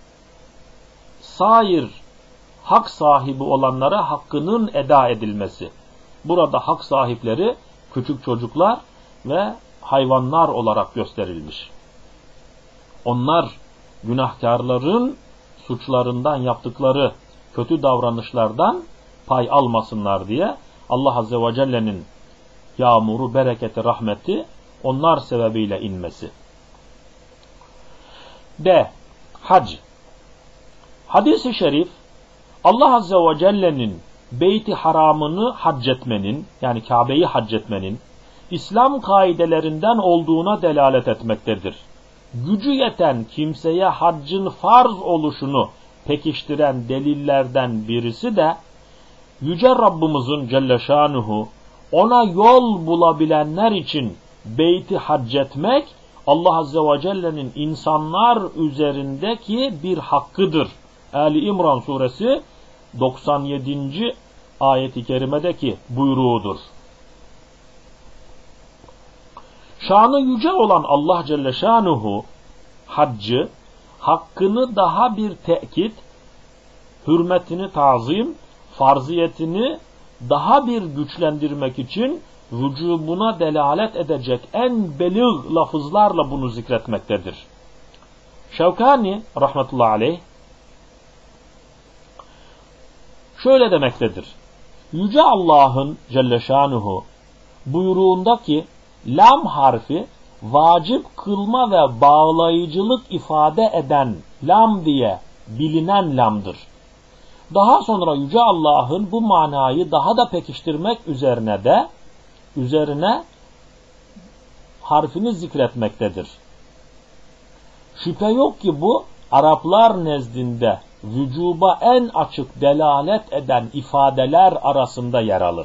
sair hak sahibi olanlara hakkının eda edilmesi. Burada hak sahipleri küçük çocuklar ve hayvanlar olarak gösterilmiş. Onlar günahkarların suçlarından, yaptıkları kötü davranışlardan pay almasınlar diye Allah Azze ve Celle'nin yağmuru, bereketi, rahmeti onlar sebebiyle inmesi. D. Hac. Hadis-i şerif Allah Azze ve Celle'nin Beyt-i Haram'ını hac etmenin, yani Kabe'yi hac etmenin İslam kaidelerinden olduğuna delalet etmektedir. Gücü yeten kimseye haccın farz oluşunu pekiştiren delillerden birisi de Yüce Rabbimizin Celle Şanuhu ona yol bulabilenler için beyti hac etmek Allah Azze ve Celle'nin insanlar üzerindeki bir hakkıdır. Ali İmran suresi doksan yedinci ayet-i kerimedeki buyruğudur. Şanı yüce olan Allah Celle Şanuhu haccı, hakkını daha bir tekit, hürmetini tazim, farziyetini daha bir güçlendirmek için vücubuna delalet edecek en belîg lafızlarla bunu zikretmektedir. Şevkani rahmetullahi aleyh şöyle demektedir. Yüce Allah'ın Celle Şanuhu buyruğundaki lam harfi vacip kılma ve bağlayıcılık ifade eden lam diye bilinen lamdır. Daha sonra Yüce Allah'ın bu manayı daha da pekiştirmek üzerine de üzerine harfini zikretmektedir. Şüphe yok ki bu Araplar nezdinde vücuba en açık delalet eden ifadeler arasında yer alır.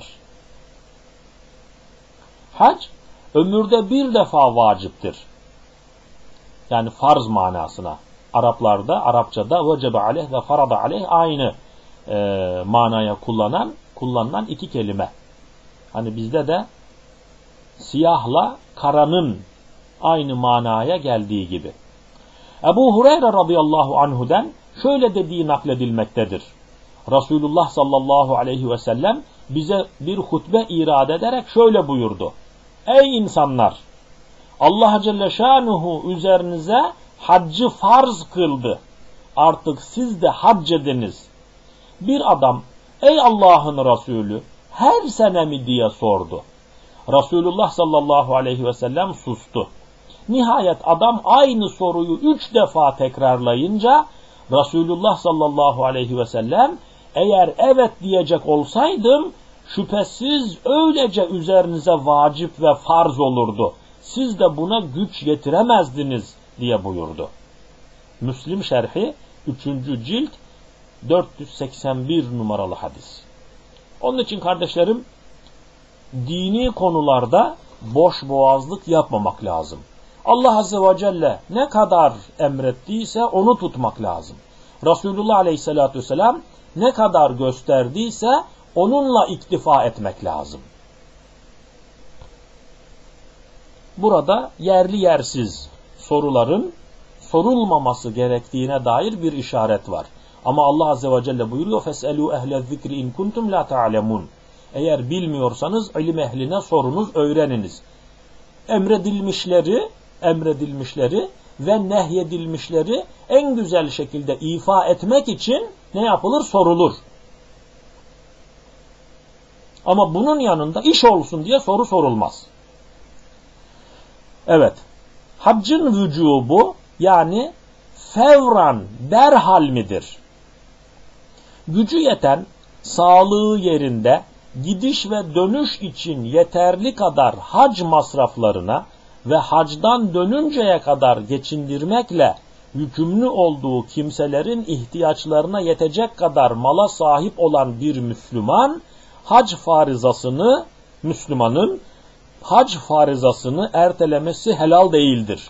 Hac ömürde bir defa vaciptir. Yani farz manasına. Araplarda, Arapçada vecebe aleyh ve farada aleyh aynı e, manaya kullanan, kullanılan iki kelime. Hani bizde de siyahla karanın aynı manaya geldiği gibi. Ebu Hureyre radıyallahu anhu'den şöyle dediği nakledilmektedir. Resulullah sallallahu aleyhi ve sellem bize bir hutbe irade ederek şöyle buyurdu. Ey insanlar! Allah Celle Şanuhu üzerinize haccı farz kıldı. Artık siz de hac ediniz. Bir adam, ey Allah'ın Resulü, her sene mi diye sordu. Resulullah sallallahu aleyhi ve sellem sustu. Nihayet adam aynı soruyu üç defa tekrarlayınca Resulullah sallallahu aleyhi ve sellem eğer evet diyecek olsaydım şüphesiz öylece üzerinize vacip ve farz olurdu. Siz de buna güç yetiremezdiniz diye buyurdu. Müslim şerhi üçüncü cilt dört yüz seksen bir numaralı hadis. Onun için kardeşlerim dini konularda boş boğazlık yapmamak lazım. Allah Azze ve Celle ne kadar emrettiyse onu tutmak lazım. Resulullah Aleyhisselatü Vesselam ne kadar gösterdiyse onunla iktifa etmek lazım. Burada yerli yersiz soruların sorulmaması gerektiğine dair bir işaret var. Ama Allah Azze ve Celle buyuruyor فَاسْأَلُوا اَهْلَ الذِّكْرِ اِنْ كُنْتُمْ لَا تَعْلَمُونَ. Eğer bilmiyorsanız ilim ehline sorunuz, öğreniniz. Emredilmişleri, emredilmişleri ve nehyedilmişleri en güzel şekilde ifa etmek için ne yapılır? Sorulur. Ama bunun yanında iş olsun diye soru sorulmaz. Evet, haccın vücubu yani fevran, derhal midir? Gücü yeten, sağlığı yerinde, gidiş ve dönüş için yeterli kadar hac masraflarına ve hacdan dönünceye kadar geçindirmekle yükümlü olduğu kimselerin ihtiyaçlarına yetecek kadar mala sahip olan bir Müslüman, hac farizasını, Müslümanın hac farizasını ertelemesi helal değildir.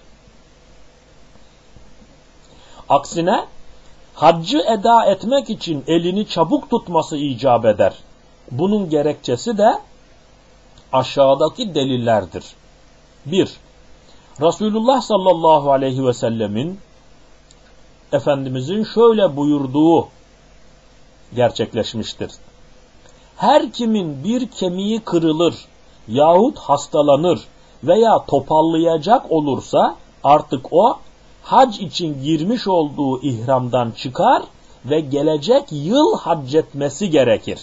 Aksine haccı eda etmek için elini çabuk tutması icap eder. Bunun gerekçesi de aşağıdaki delillerdir. bir. Resulullah sallallahu aleyhi ve sellemin Efendimizin şöyle buyurduğu gerçekleşmiştir. Her kimin bir kemiği kırılır yahut hastalanır veya topallayacak olursa artık o hac için girmiş olduğu ihramdan çıkar ve gelecek yıl hac etmesi gerekir.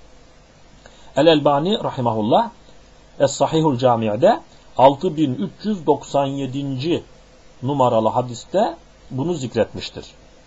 El-Elbani rahimahullah Es-Sahihul Cami'de altı bin üç yüz doksan yedinci numaralı hadiste bunu zikretmiştir.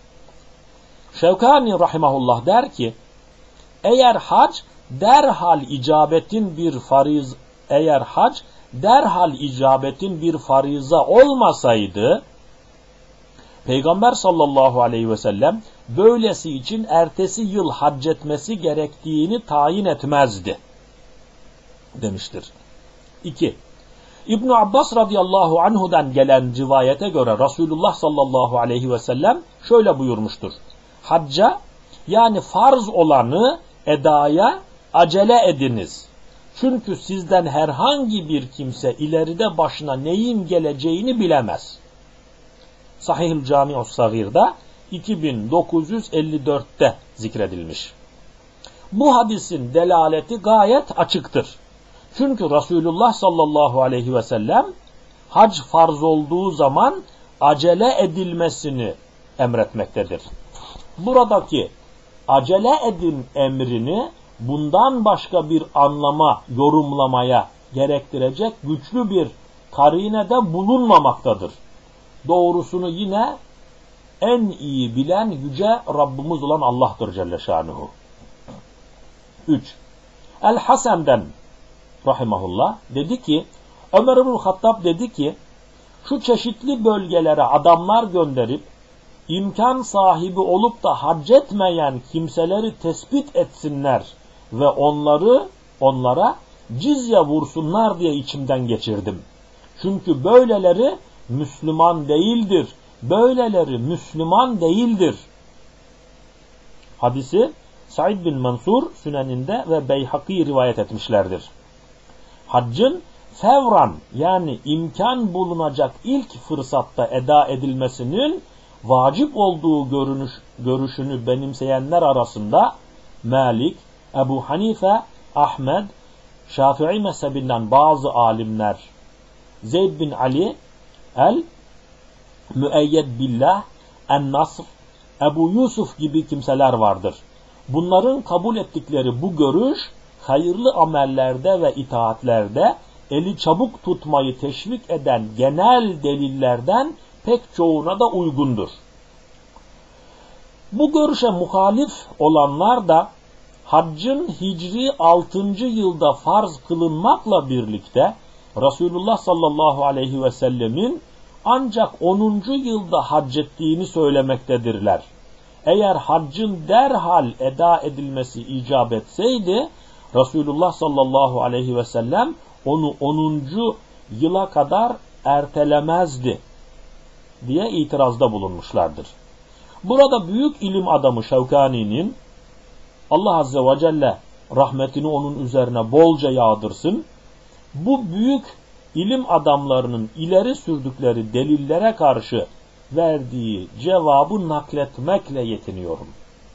Şevkani rahimahullah der ki, eğer hac derhal icabetin bir fariz eğer hac derhal icabetin bir fariza olmasaydı, Peygamber sallallahu aleyhi ve sellem böylesi için ertesi yıl hac etmesi gerektiğini tayin etmezdi demiştir. iki. İbn Abbas radıyallahu anhu'dan gelen rivayete göre Resulullah sallallahu aleyhi ve sellem şöyle buyurmuştur. Hacca, yani farz olanı edaya acele ediniz. Çünkü sizden herhangi bir kimse ileride başına neyin geleceğini bilemez. Sahih-ül Cami-us Sagir'da iki bin dokuz yüz elli dörtte zikredilmiş. Bu hadisin delaleti gayet açıktır. Çünkü Resulullah sallallahu aleyhi ve sellem hac farz olduğu zaman acele edilmesini emretmektedir. Buradaki acele edin emrini bundan başka bir anlama, yorumlamaya gerektirecek güçlü bir karinede bulunmamaktadır. Doğrusunu yine en iyi bilen yüce Rabbimiz olan Allah'tır Celle Şanuhu. üç. El-Hasen'den rahimahullah dedi ki, Ömer ibn Hattab dedi ki, şu çeşitli bölgelere adamlar gönderip imkan sahibi olup da hac etmeyen kimseleri tespit etsinler ve onları onlara cizye vursunlar diye içimden geçirdim. Çünkü böyleleri Müslüman değildir. Böyleleri Müslüman değildir. Hadisi Said bin Mansur Süneninde ve Beyhaki rivayet etmişlerdir. Haccın fevran, yani imkan bulunacak ilk fırsatta eda edilmesinin vacip olduğu görünüş, görüşünü benimseyenler arasında Malik, Ebu Hanife, Ahmed, Şafii mezhebinden bazı alimler, Zeyd bin Ali, El Müeyyed Billah, En-Nasr, Ebu Yusuf gibi kimseler vardır. Bunların kabul ettikleri bu görüş, hayırlı amellerde ve itaatlerde eli çabuk tutmayı teşvik eden genel delillerden pek çoğuna da uygundur. Bu görüşe muhalif olanlar da haccın hicri altıncı yılda farz kılınmakla birlikte Resulullah sallallahu aleyhi ve sellemin ancak onuncu yılda hac ettiğini söylemektedirler. Eğer haccın derhal eda edilmesi icap etseydi, Resulullah sallallahu aleyhi ve sellem onu onuncu yıla kadar ertelemezdi diye itirazda bulunmuşlardır. Burada büyük ilim adamı Şevkani'nin, Allah azze ve celle rahmetini onun üzerine bolca yağdırsın, bu büyük ilim adamlarının ileri sürdükleri delillere karşı verdiği cevabı nakletmekle yetiniyorum.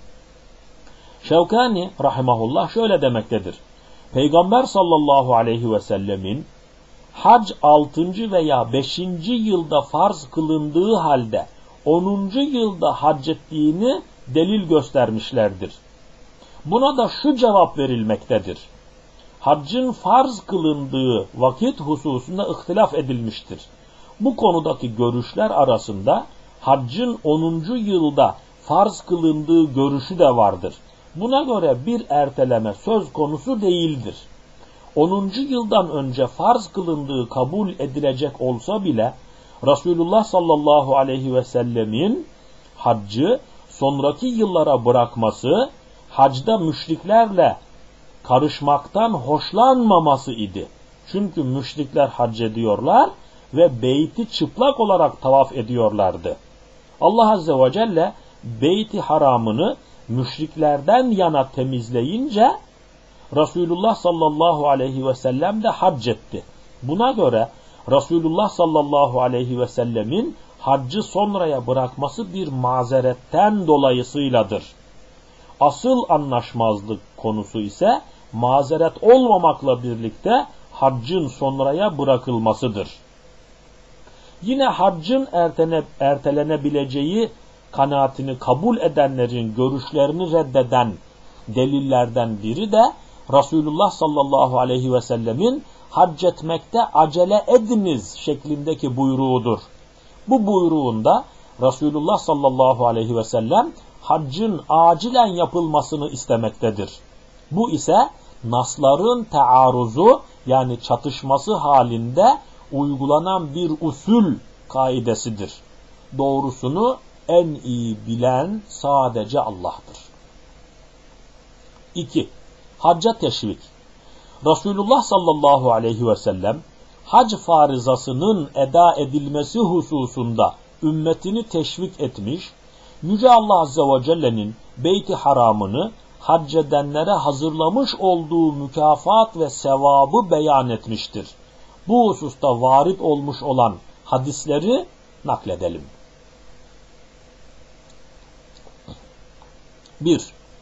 Şevkani rahimahullah şöyle demektedir. Peygamber sallallahu aleyhi ve sellemin hac altıncı veya beşinci yılda farz kılındığı halde onuncu yılda hac ettiğini delil göstermişlerdir. Buna da şu cevap verilmektedir. Haccın farz kılındığı vakit hususunda ihtilaf edilmiştir. Bu konudaki görüşler arasında haccın onuncu yılda farz kılındığı görüşü de vardır. Buna göre bir erteleme söz konusu değildir. onuncu yıldan önce farz kılındığı kabul edilecek olsa bile Resulullah sallallahu aleyhi ve sellemin haccı sonraki yıllara bırakması, hacda müşriklerle karışmaktan hoşlanmaması idi. Çünkü müşrikler hac ediyorlar ve beyti çıplak olarak tavaf ediyorlardı. Allah Azze ve Celle beyti haramını müşriklerden yana temizleyince Resulullah sallallahu aleyhi ve sellem de hac etti. Buna göre Resulullah sallallahu aleyhi ve sellemin haccı sonraya bırakması bir mazeretten dolayısıyladır. Asıl anlaşmazlık konusu ise mazeret olmamakla birlikte haccın sonraya bırakılmasıdır. Yine haccın ertene, ertelenebileceği kanaatini kabul edenlerin görüşlerini reddeden delillerden biri de Resulullah sallallahu aleyhi ve sellemin hac etmekte acele ediniz şeklindeki buyruğudur. Bu buyruğunda Resulullah sallallahu aleyhi ve sellem haccın acilen yapılmasını istemektedir. Bu ise nasların tearuzu yani çatışması halinde uygulanan bir usul kaidesidir. Doğrusunu en iyi bilen sadece Allah'tır. İki. Hacca teşvik. Resulullah sallallahu aleyhi ve sellem hac farizasının eda edilmesi hususunda ümmetini teşvik etmiş, Yüce Allah Azze ve Celle'nin Beyt-i Haram'ını hac edenlere hazırlamış olduğu mükafat ve sevabı beyan etmiştir. Bu hususta varit olmuş olan hadisleri nakledelim. bir.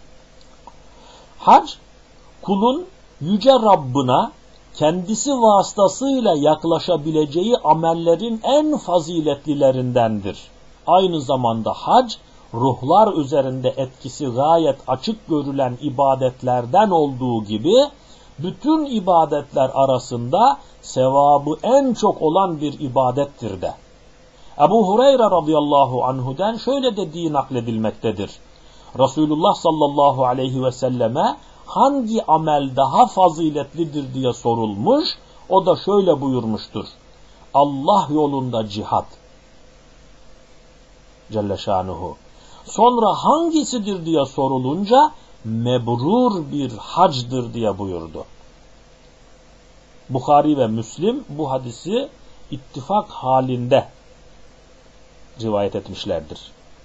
Hac, kulun Yüce Rabbına kendisi vasıtasıyla yaklaşabileceği amellerin en faziletlilerindendir. Aynı zamanda hac, ruhlar üzerinde etkisi gayet açık görülen ibadetlerden olduğu gibi, bütün ibadetler arasında sevabı en çok olan bir ibadettir de. Ebu Hureyre radıyallahu anhu'den şöyle dediği nakledilmektedir. Resulullah sallallahu aleyhi ve selleme hangi amel daha faziletlidir diye sorulmuş, o da şöyle buyurmuştur. Allah yolunda cihat. Celle şanuhu. Sonra hangisidir diye sorulunca mebrur bir hacdır diye buyurdu. Bukhari ve Müslim bu hadisi ittifak halinde rivayet etmişlerdir.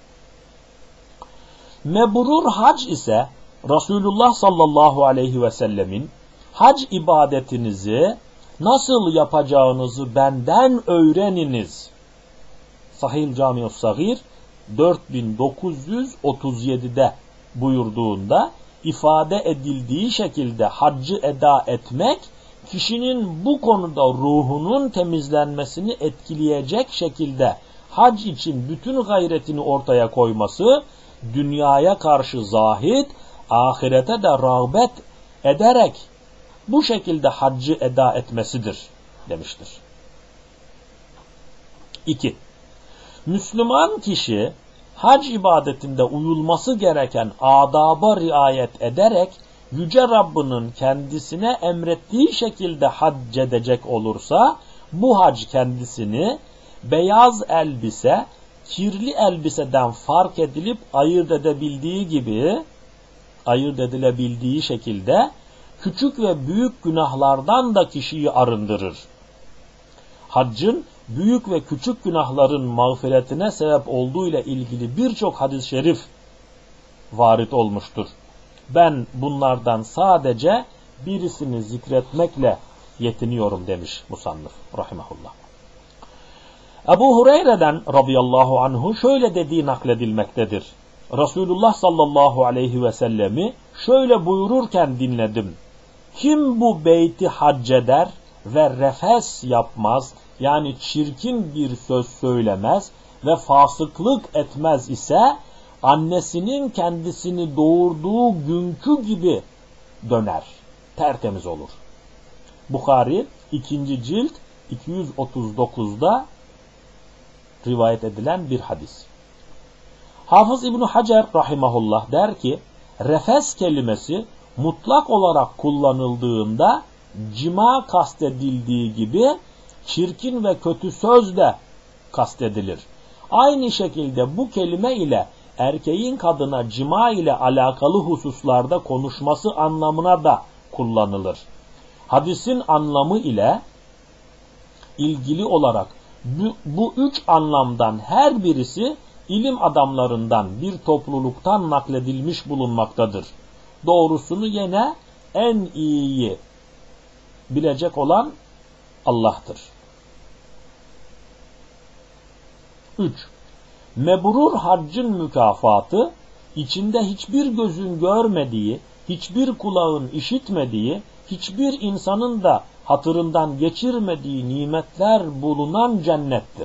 Mebrur hac ise Resulullah sallallahu aleyhi ve sellemin hac ibadetinizi nasıl yapacağınızı benden öğreniniz. Sahih Cami-ü Sagir dört bin dokuz yüz otuz yedi'de buyurduğunda ifade edildiği şekilde haccı eda etmek, kişinin bu konuda ruhunun temizlenmesini etkileyecek şekilde hac için bütün gayretini ortaya koyması, dünyaya karşı zahid, ahirete de rağbet ederek bu şekilde haccı eda etmesidir demiştir. iki. Müslüman kişi hac ibadetinde uyulması gereken adaba riayet ederek Yüce Rabbinin kendisine emrettiği şekilde hac edecek olursa, bu hac kendisini beyaz elbise, kirli elbiseden fark edilip ayırt edebildiği gibi, ayırt edilebildiği şekilde küçük ve büyük günahlardan da kişiyi arındırır. Haccın büyük ve küçük günahların mağfiretine sebep olduğu ile ilgili birçok hadis-i şerif varit olmuştur. Ben bunlardan sadece birisini zikretmekle yetiniyorum demiş musannif rahimahullah. Ebu Hureyre'den radıyallahu anhu şöyle dediği nakledilmektedir. Resulullah sallallahu aleyhi ve sellemi şöyle buyururken dinledim. Kim bu beyti hac eder ve refes yapmaz, yani çirkin bir söz söylemez ve fasıklık etmez ise, annesinin kendisini doğurduğu günkü gibi döner, tertemiz olur. Bukhari ikinci cilt iki yüz otuz dokuz'da rivayet edilen bir hadis. Hafız İbn Hacer rahimahullah der ki, refes kelimesi mutlak olarak kullanıldığında cima kastedildiği gibi çirkin ve kötü söz de kastedilir. Aynı şekilde bu kelime ile erkeğin kadına cima ile alakalı hususlarda konuşması anlamına da kullanılır. Hadisin anlamı ile ilgili olarak bu, bu üç anlamdan her birisi ilim adamlarından bir topluluktan nakledilmiş bulunmaktadır. Doğrusunu yine en iyiyi bilecek olan Allah'tır. üç. Mebrur haccın mükafatı, içinde hiçbir gözün görmediği, hiçbir kulağın işitmediği, hiçbir insanın da hatırından geçirmediği nimetler bulunan cennettir.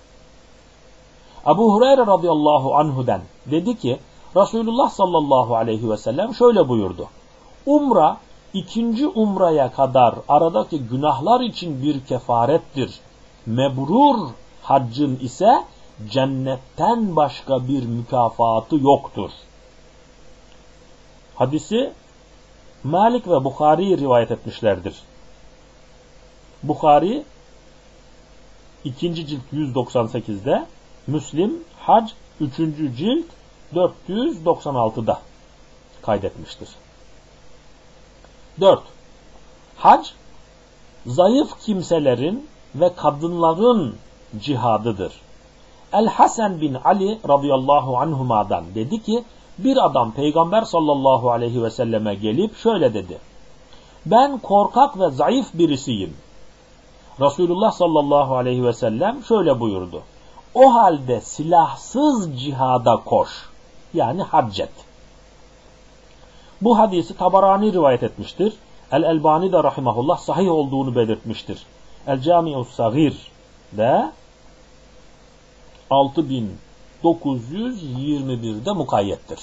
Ebu Hureyre radıyallahu anhu'den dedi ki, Resulullah sallallahu aleyhi ve sellem şöyle buyurdu. Umra, ikinci umraya kadar aradaki günahlar için bir kefarettir. Mebrur haccın ise cennetten başka bir mükafatı yoktur. Hadisi Malik ve Bukhari rivayet etmişlerdir. Bukhari ikinci cilt yüz doksan sekizde, Müslim Hac üçüncü cilt dört yüz doksan altıda kaydetmiştir. dört. Hac, zayıf kimselerin ve kadınların cihadıdır. El-Hasan bin Ali radıyallahu anhuma'dan dedi ki, bir adam Peygamber sallallahu aleyhi ve selleme gelip şöyle dedi. Ben korkak ve zayıf birisiyim. Resulullah sallallahu aleyhi ve sellem şöyle buyurdu. O halde silahsız cihada koş. Yani haccet. Bu hadisi Tabarani rivayet etmiştir. El-Elbani de rahimahullah sahih olduğunu belirtmiştir. El-Cami'us Sagir de altı bin dokuz yüz yirmi birde mukayyettir.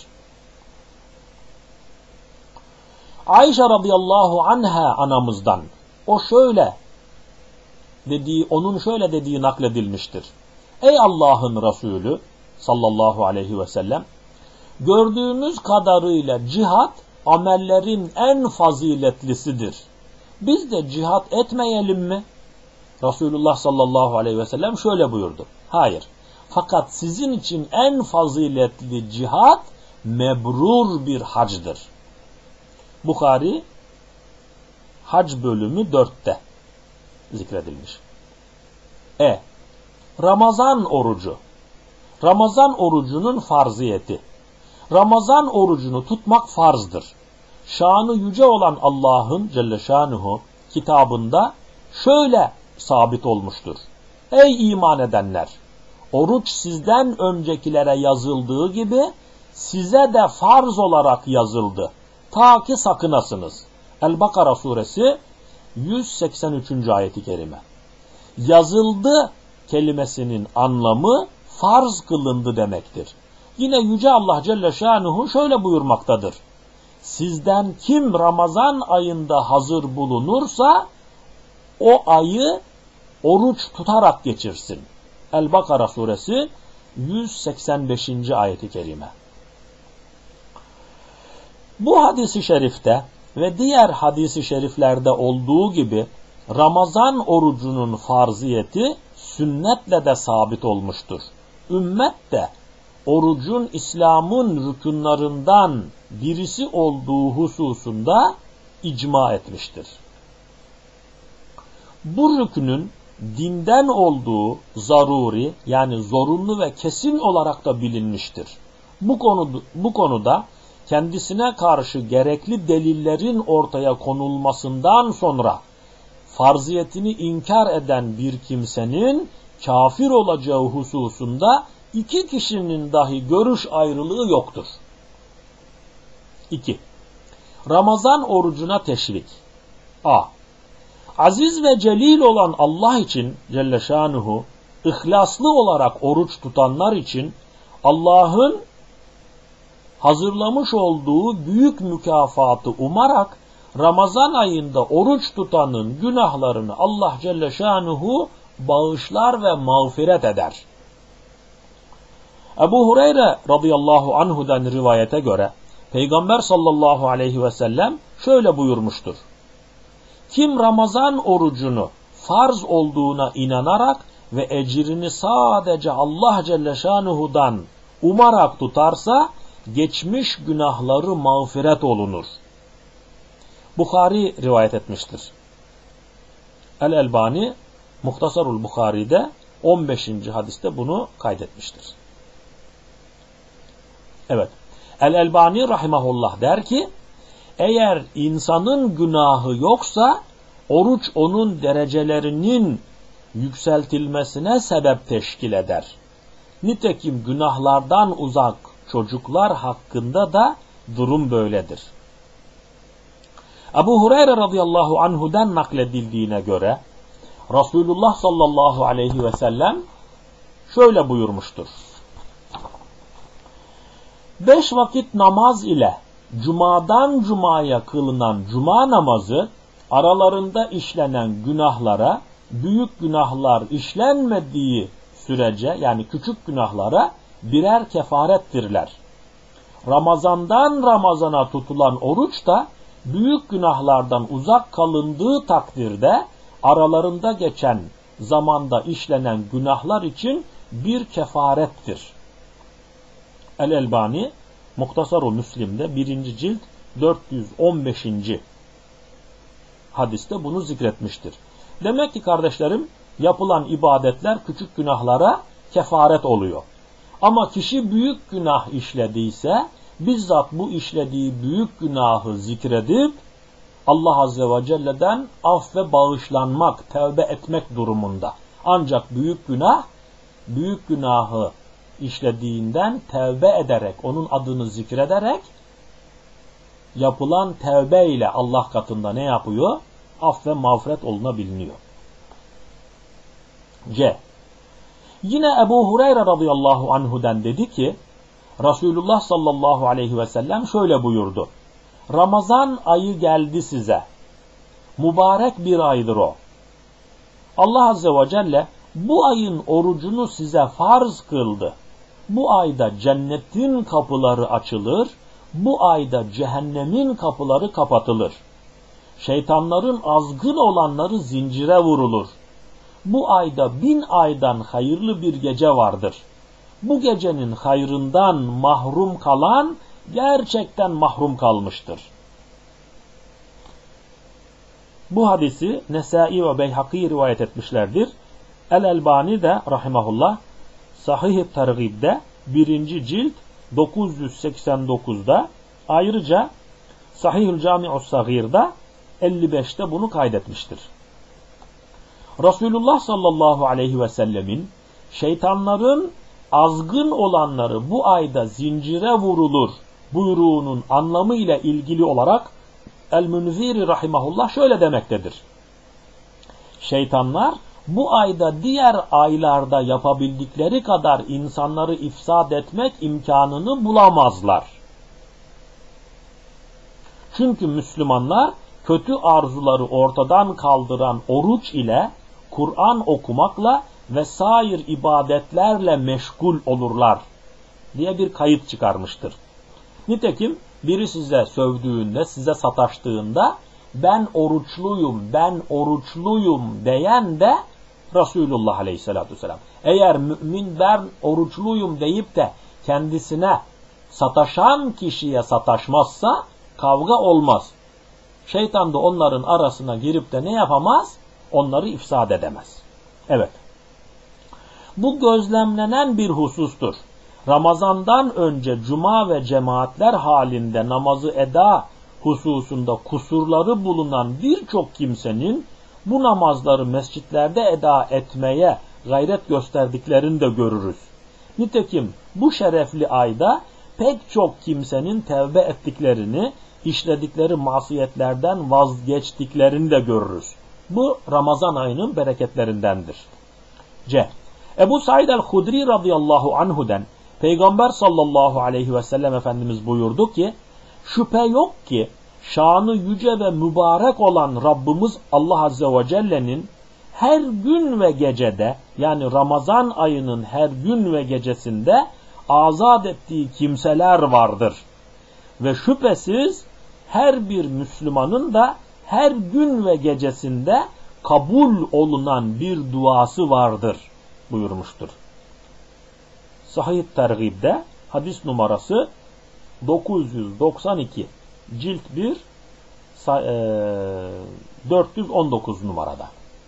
Ayşe radıyallahu anha anamızdan o şöyle dediği, onun şöyle dediği nakledilmiştir. Ey Allah'ın Resulü sallallahu aleyhi ve sellem, gördüğümüz kadarıyla cihat amellerin en faziletlisidir. Biz de cihat etmeyelim mi? Resulullah sallallahu aleyhi ve sellem şöyle buyurdu. Hayır. Fakat sizin için en faziletli cihat mebrur bir hacdır. Bukhari Hac bölümü dörtte zikredilmiş. E. Ramazan orucu. Ramazan orucunun farziyeti. Ramazan orucunu tutmak farzdır. Şanı yüce olan Allah'ın Celle Şanuhu kitabında şöyle sabit olmuştur. Ey iman edenler! Oruç sizden öncekilere yazıldığı gibi size de farz olarak yazıldı. Ta ki sakınasınız. El-Bakara suresi yüz seksen üçüncü ayeti kerime. Yazıldı kelimesinin anlamı farz kılındı demektir. Yine Yüce Allah Celle Şanuhu şöyle buyurmaktadır. Sizden kim Ramazan ayında hazır bulunursa o ayı oruç tutarak geçirsin. El-Bakara suresi yüz seksen beşinci ayeti kerime. Bu hadisi şerifte ve diğer hadisi şeriflerde olduğu gibi Ramazan orucunun farziyeti sünnetle de sabit olmuştur. Ümmet de orucun İslam'ın rükünlerinden birisi olduğu hususunda icma etmiştir. Bu rükünün dinden olduğu zaruri yani zorunlu ve kesin olarak da bilinmiştir. Bu konuda, bu konuda kendisine karşı gerekli delillerin ortaya konulmasından sonra farziyetini inkar eden bir kimsenin kafir olacağı hususunda iki kişinin dahi görüş ayrılığı yoktur. iki. Ramazan orucuna teşvik. A. Aziz ve celil olan Allah için Celle Şanuhu, ihlaslı olarak oruç tutanlar için Allah'ın hazırlamış olduğu büyük mükafatı umarak Ramazan ayında oruç tutanın günahlarını Allah Celle Şanuhu bağışlar ve mağfiret eder. Ebu Hureyre radıyallahu anhu'dan rivayete göre Peygamber sallallahu aleyhi ve sellem şöyle buyurmuştur. Kim Ramazan orucunu farz olduğuna inanarak ve ecrini sadece Allah Celle Şanuhu'dan umarak tutarsa geçmiş günahları mağfiret olunur. Bukhari rivayet etmiştir. El-Elbani Muhtasarul Bukhari'de on beşinci hadiste bunu kaydetmiştir. Evet. El-Elbani rahimahullah der ki, eğer insanın günahı yoksa oruç onun derecelerinin yükseltilmesine sebep teşkil eder. Nitekim günahlardan uzak çocuklar hakkında da durum böyledir. Ebu Hureyre radıyallahu anhu'dan nakledildiğine göre Resulullah sallallahu aleyhi ve sellem şöyle buyurmuştur. Beş vakit namaz ile cumadan cumaya kılınan cuma namazı aralarında işlenen günahlara, büyük günahlar işlenmediği sürece, yani küçük günahlara birer kefarettirler. Ramazandan Ramazana tutulan oruç da büyük günahlardan uzak kalındığı takdirde aralarında geçen zamanda işlenen günahlar için bir kefarettir. El-Elbani Muhtasar-ı Müslim'de birinci cilt dört yüz on beşinci hadiste bunu zikretmiştir. Demek ki kardeşlerim, yapılan ibadetler küçük günahlara kefaret oluyor. Ama kişi büyük günah işlediyse bizzat bu işlediği büyük günahı zikredip Allah Azze ve Celle'den af ve bağışlanmak, tevbe etmek durumunda. Ancak büyük günah, büyük günahı işlediğinden tevbe ederek, onun adını zikrederek yapılan tevbe ile Allah katında ne yapıyor? Af ve mağfiret olunabiliyor. C. Yine Ebu Hureyre radıyallahu anhu'dan dedi ki, Resulullah sallallahu aleyhi ve sellem şöyle buyurdu. Ramazan ayı geldi size. Mübarek bir aydır o. Allah Azze ve Celle bu ayın orucunu size farz kıldı. Bu ayda cennetin kapıları açılır, bu ayda cehennemin kapıları kapatılır. Şeytanların azgın olanları zincire vurulur. Bu ayda bin aydan hayırlı bir gece vardır. Bu gecenin hayrından mahrum kalan gerçekten mahrum kalmıştır. Bu hadisi Nesai ve Beyhaki rivayet etmişlerdir. El-Elbani de rahimahullah Sahih-i Tergib'de birinci cilt dokuz yüz seksen dokuzda, ayrıca Sahih-ül Cami-us Sagir'de elli beşte bunu kaydetmiştir. Resulullah sallallahu aleyhi ve sellemin şeytanların azgın olanları bu ayda zincire vurulur buyruğunun anlamı ile ilgili olarak El-Münziri rahimahullah şöyle demektedir. Şeytanlar bu ayda diğer aylarda yapabildikleri kadar insanları ifsad etmek imkanını bulamazlar. Çünkü Müslümanlar kötü arzuları ortadan kaldıran oruç ile, Kur'an okumakla ve sair ibadetlerle meşgul olurlar diye bir kayıt çıkarmıştır. Nitekim biri size sövdüğünde, size sataştığında ben oruçluyum, ben oruçluyum diyen de Resulullah Aleyhisselatü Vesselam. Eğer mümin ben oruçluyum deyip de kendisine sataşan kişiye sataşmazsa kavga olmaz. Şeytan da onların arasına girip de ne yapamaz? Onları ifsad edemez. Evet. Bu gözlemlenen bir husustur. Ramazandan önce cuma ve cemaatler halinde namazı eda hususunda kusurları bulunan birçok kimsenin bu namazları mescitlerde eda etmeye gayret gösterdiklerini de görürüz. Nitekim bu şerefli ayda pek çok kimsenin tevbe ettiklerini, işledikleri masiyetlerden vazgeçtiklerini de görürüz. Bu Ramazan ayının bereketlerindendir. C. Ebu Said el-Hudri radıyallahu anhu'den Peygamber sallallahu aleyhi ve sellem Efendimiz buyurdu ki, şüphe yok ki şanı yüce ve mübarek olan Rabbimiz Allah Azze ve Celle'nin her gün ve gecede, yani Ramazan ayının her gün ve gecesinde azat ettiği kimseler vardır. Ve şüphesiz her bir Müslümanın da her gün ve gecesinde kabul olunan bir duası vardır buyurmuştur. Sahih Tergib'de hadis numarası dokuz yüz doksan iki, cilt bir, dört yüz on dokuz numarada.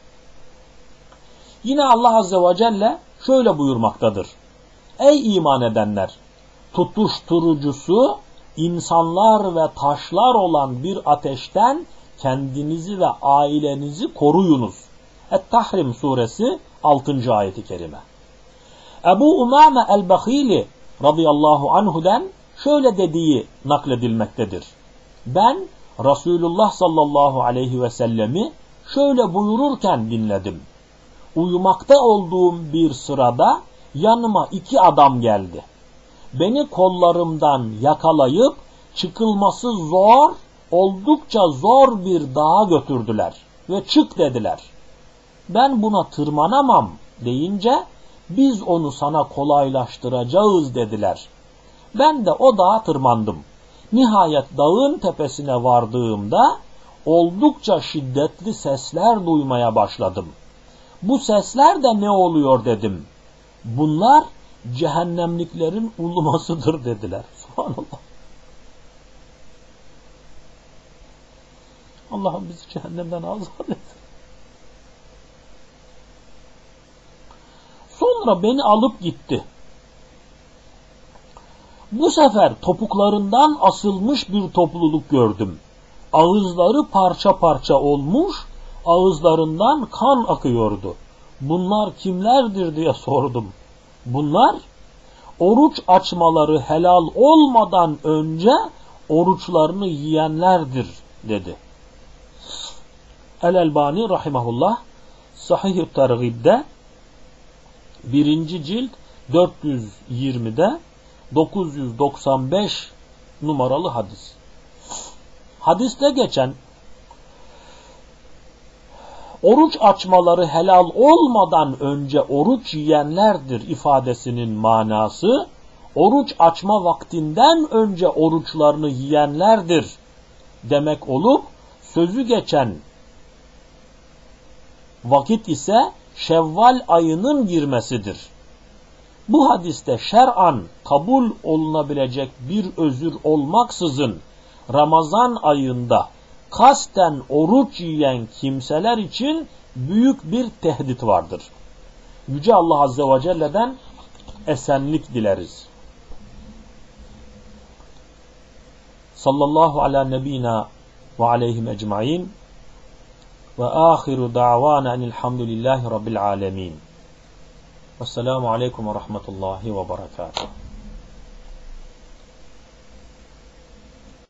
Yine Allah Azze ve Celle şöyle buyurmaktadır. Ey iman edenler! Tutuşturucusu insanlar ve taşlar olan bir ateşten kendinizi ve ailenizi koruyunuz. Et-Tahrim suresi altıncı ayeti kerime. Ebu Umame el-Bakhili radıyallahu anhu'den şöyle dediği nakledilmektedir. Ben Resulullah sallallahu aleyhi ve sellemi şöyle buyururken dinledim. Uyumakta olduğum bir sırada yanıma iki adam geldi. Beni kollarımdan yakalayıp çıkılması zor, oldukça zor bir dağa götürdüler ve çık dediler. Ben buna tırmanamam deyince biz onu sana kolaylaştıracağız dediler. Ben de o dağa tırmandım. Nihayet dağın tepesine vardığımda oldukça şiddetli sesler duymaya başladım. Bu sesler de ne oluyor dedim. Bunlar cehennemliklerin ulumasıdır dediler. Subhanallah. Allah'ım bizi cehennemden azat et. Sonra beni alıp gitti. Bu sefer topuklarından asılmış bir topluluk gördüm. Ağızları parça parça olmuş, ağızlarından kan akıyordu. Bunlar kimlerdir diye sordum. Bunlar oruç açmaları helal olmadan önce oruçlarını yiyenlerdir dedi. El-Elbani rahimahullah Sahih-i Tergib'de birinci cilt dört yüz yirmide dokuz yüz doksan beş numaralı hadis. Hadiste geçen oruç açmaları helal olmadan önce oruç yiyenlerdir ifadesinin manası, oruç açma vaktinden önce oruçlarını yiyenlerdir demek olup, sözü geçen vakit ise Şevval ayının girmesidir. Bu hadiste şer'an kabul olunabilecek bir özür olmaksızın Ramazan ayında kasten oruç yiyen kimseler için büyük bir tehdit vardır. Yüce Allah Azze ve Celle'den esenlik dileriz. Sallallahu ala nebina ve aleyhim ecmain ve ahiru da'vana enilhamdülillahi rabbil alemin. Vesselamu aleyküm ve rahmetullahi ve berekatuhu.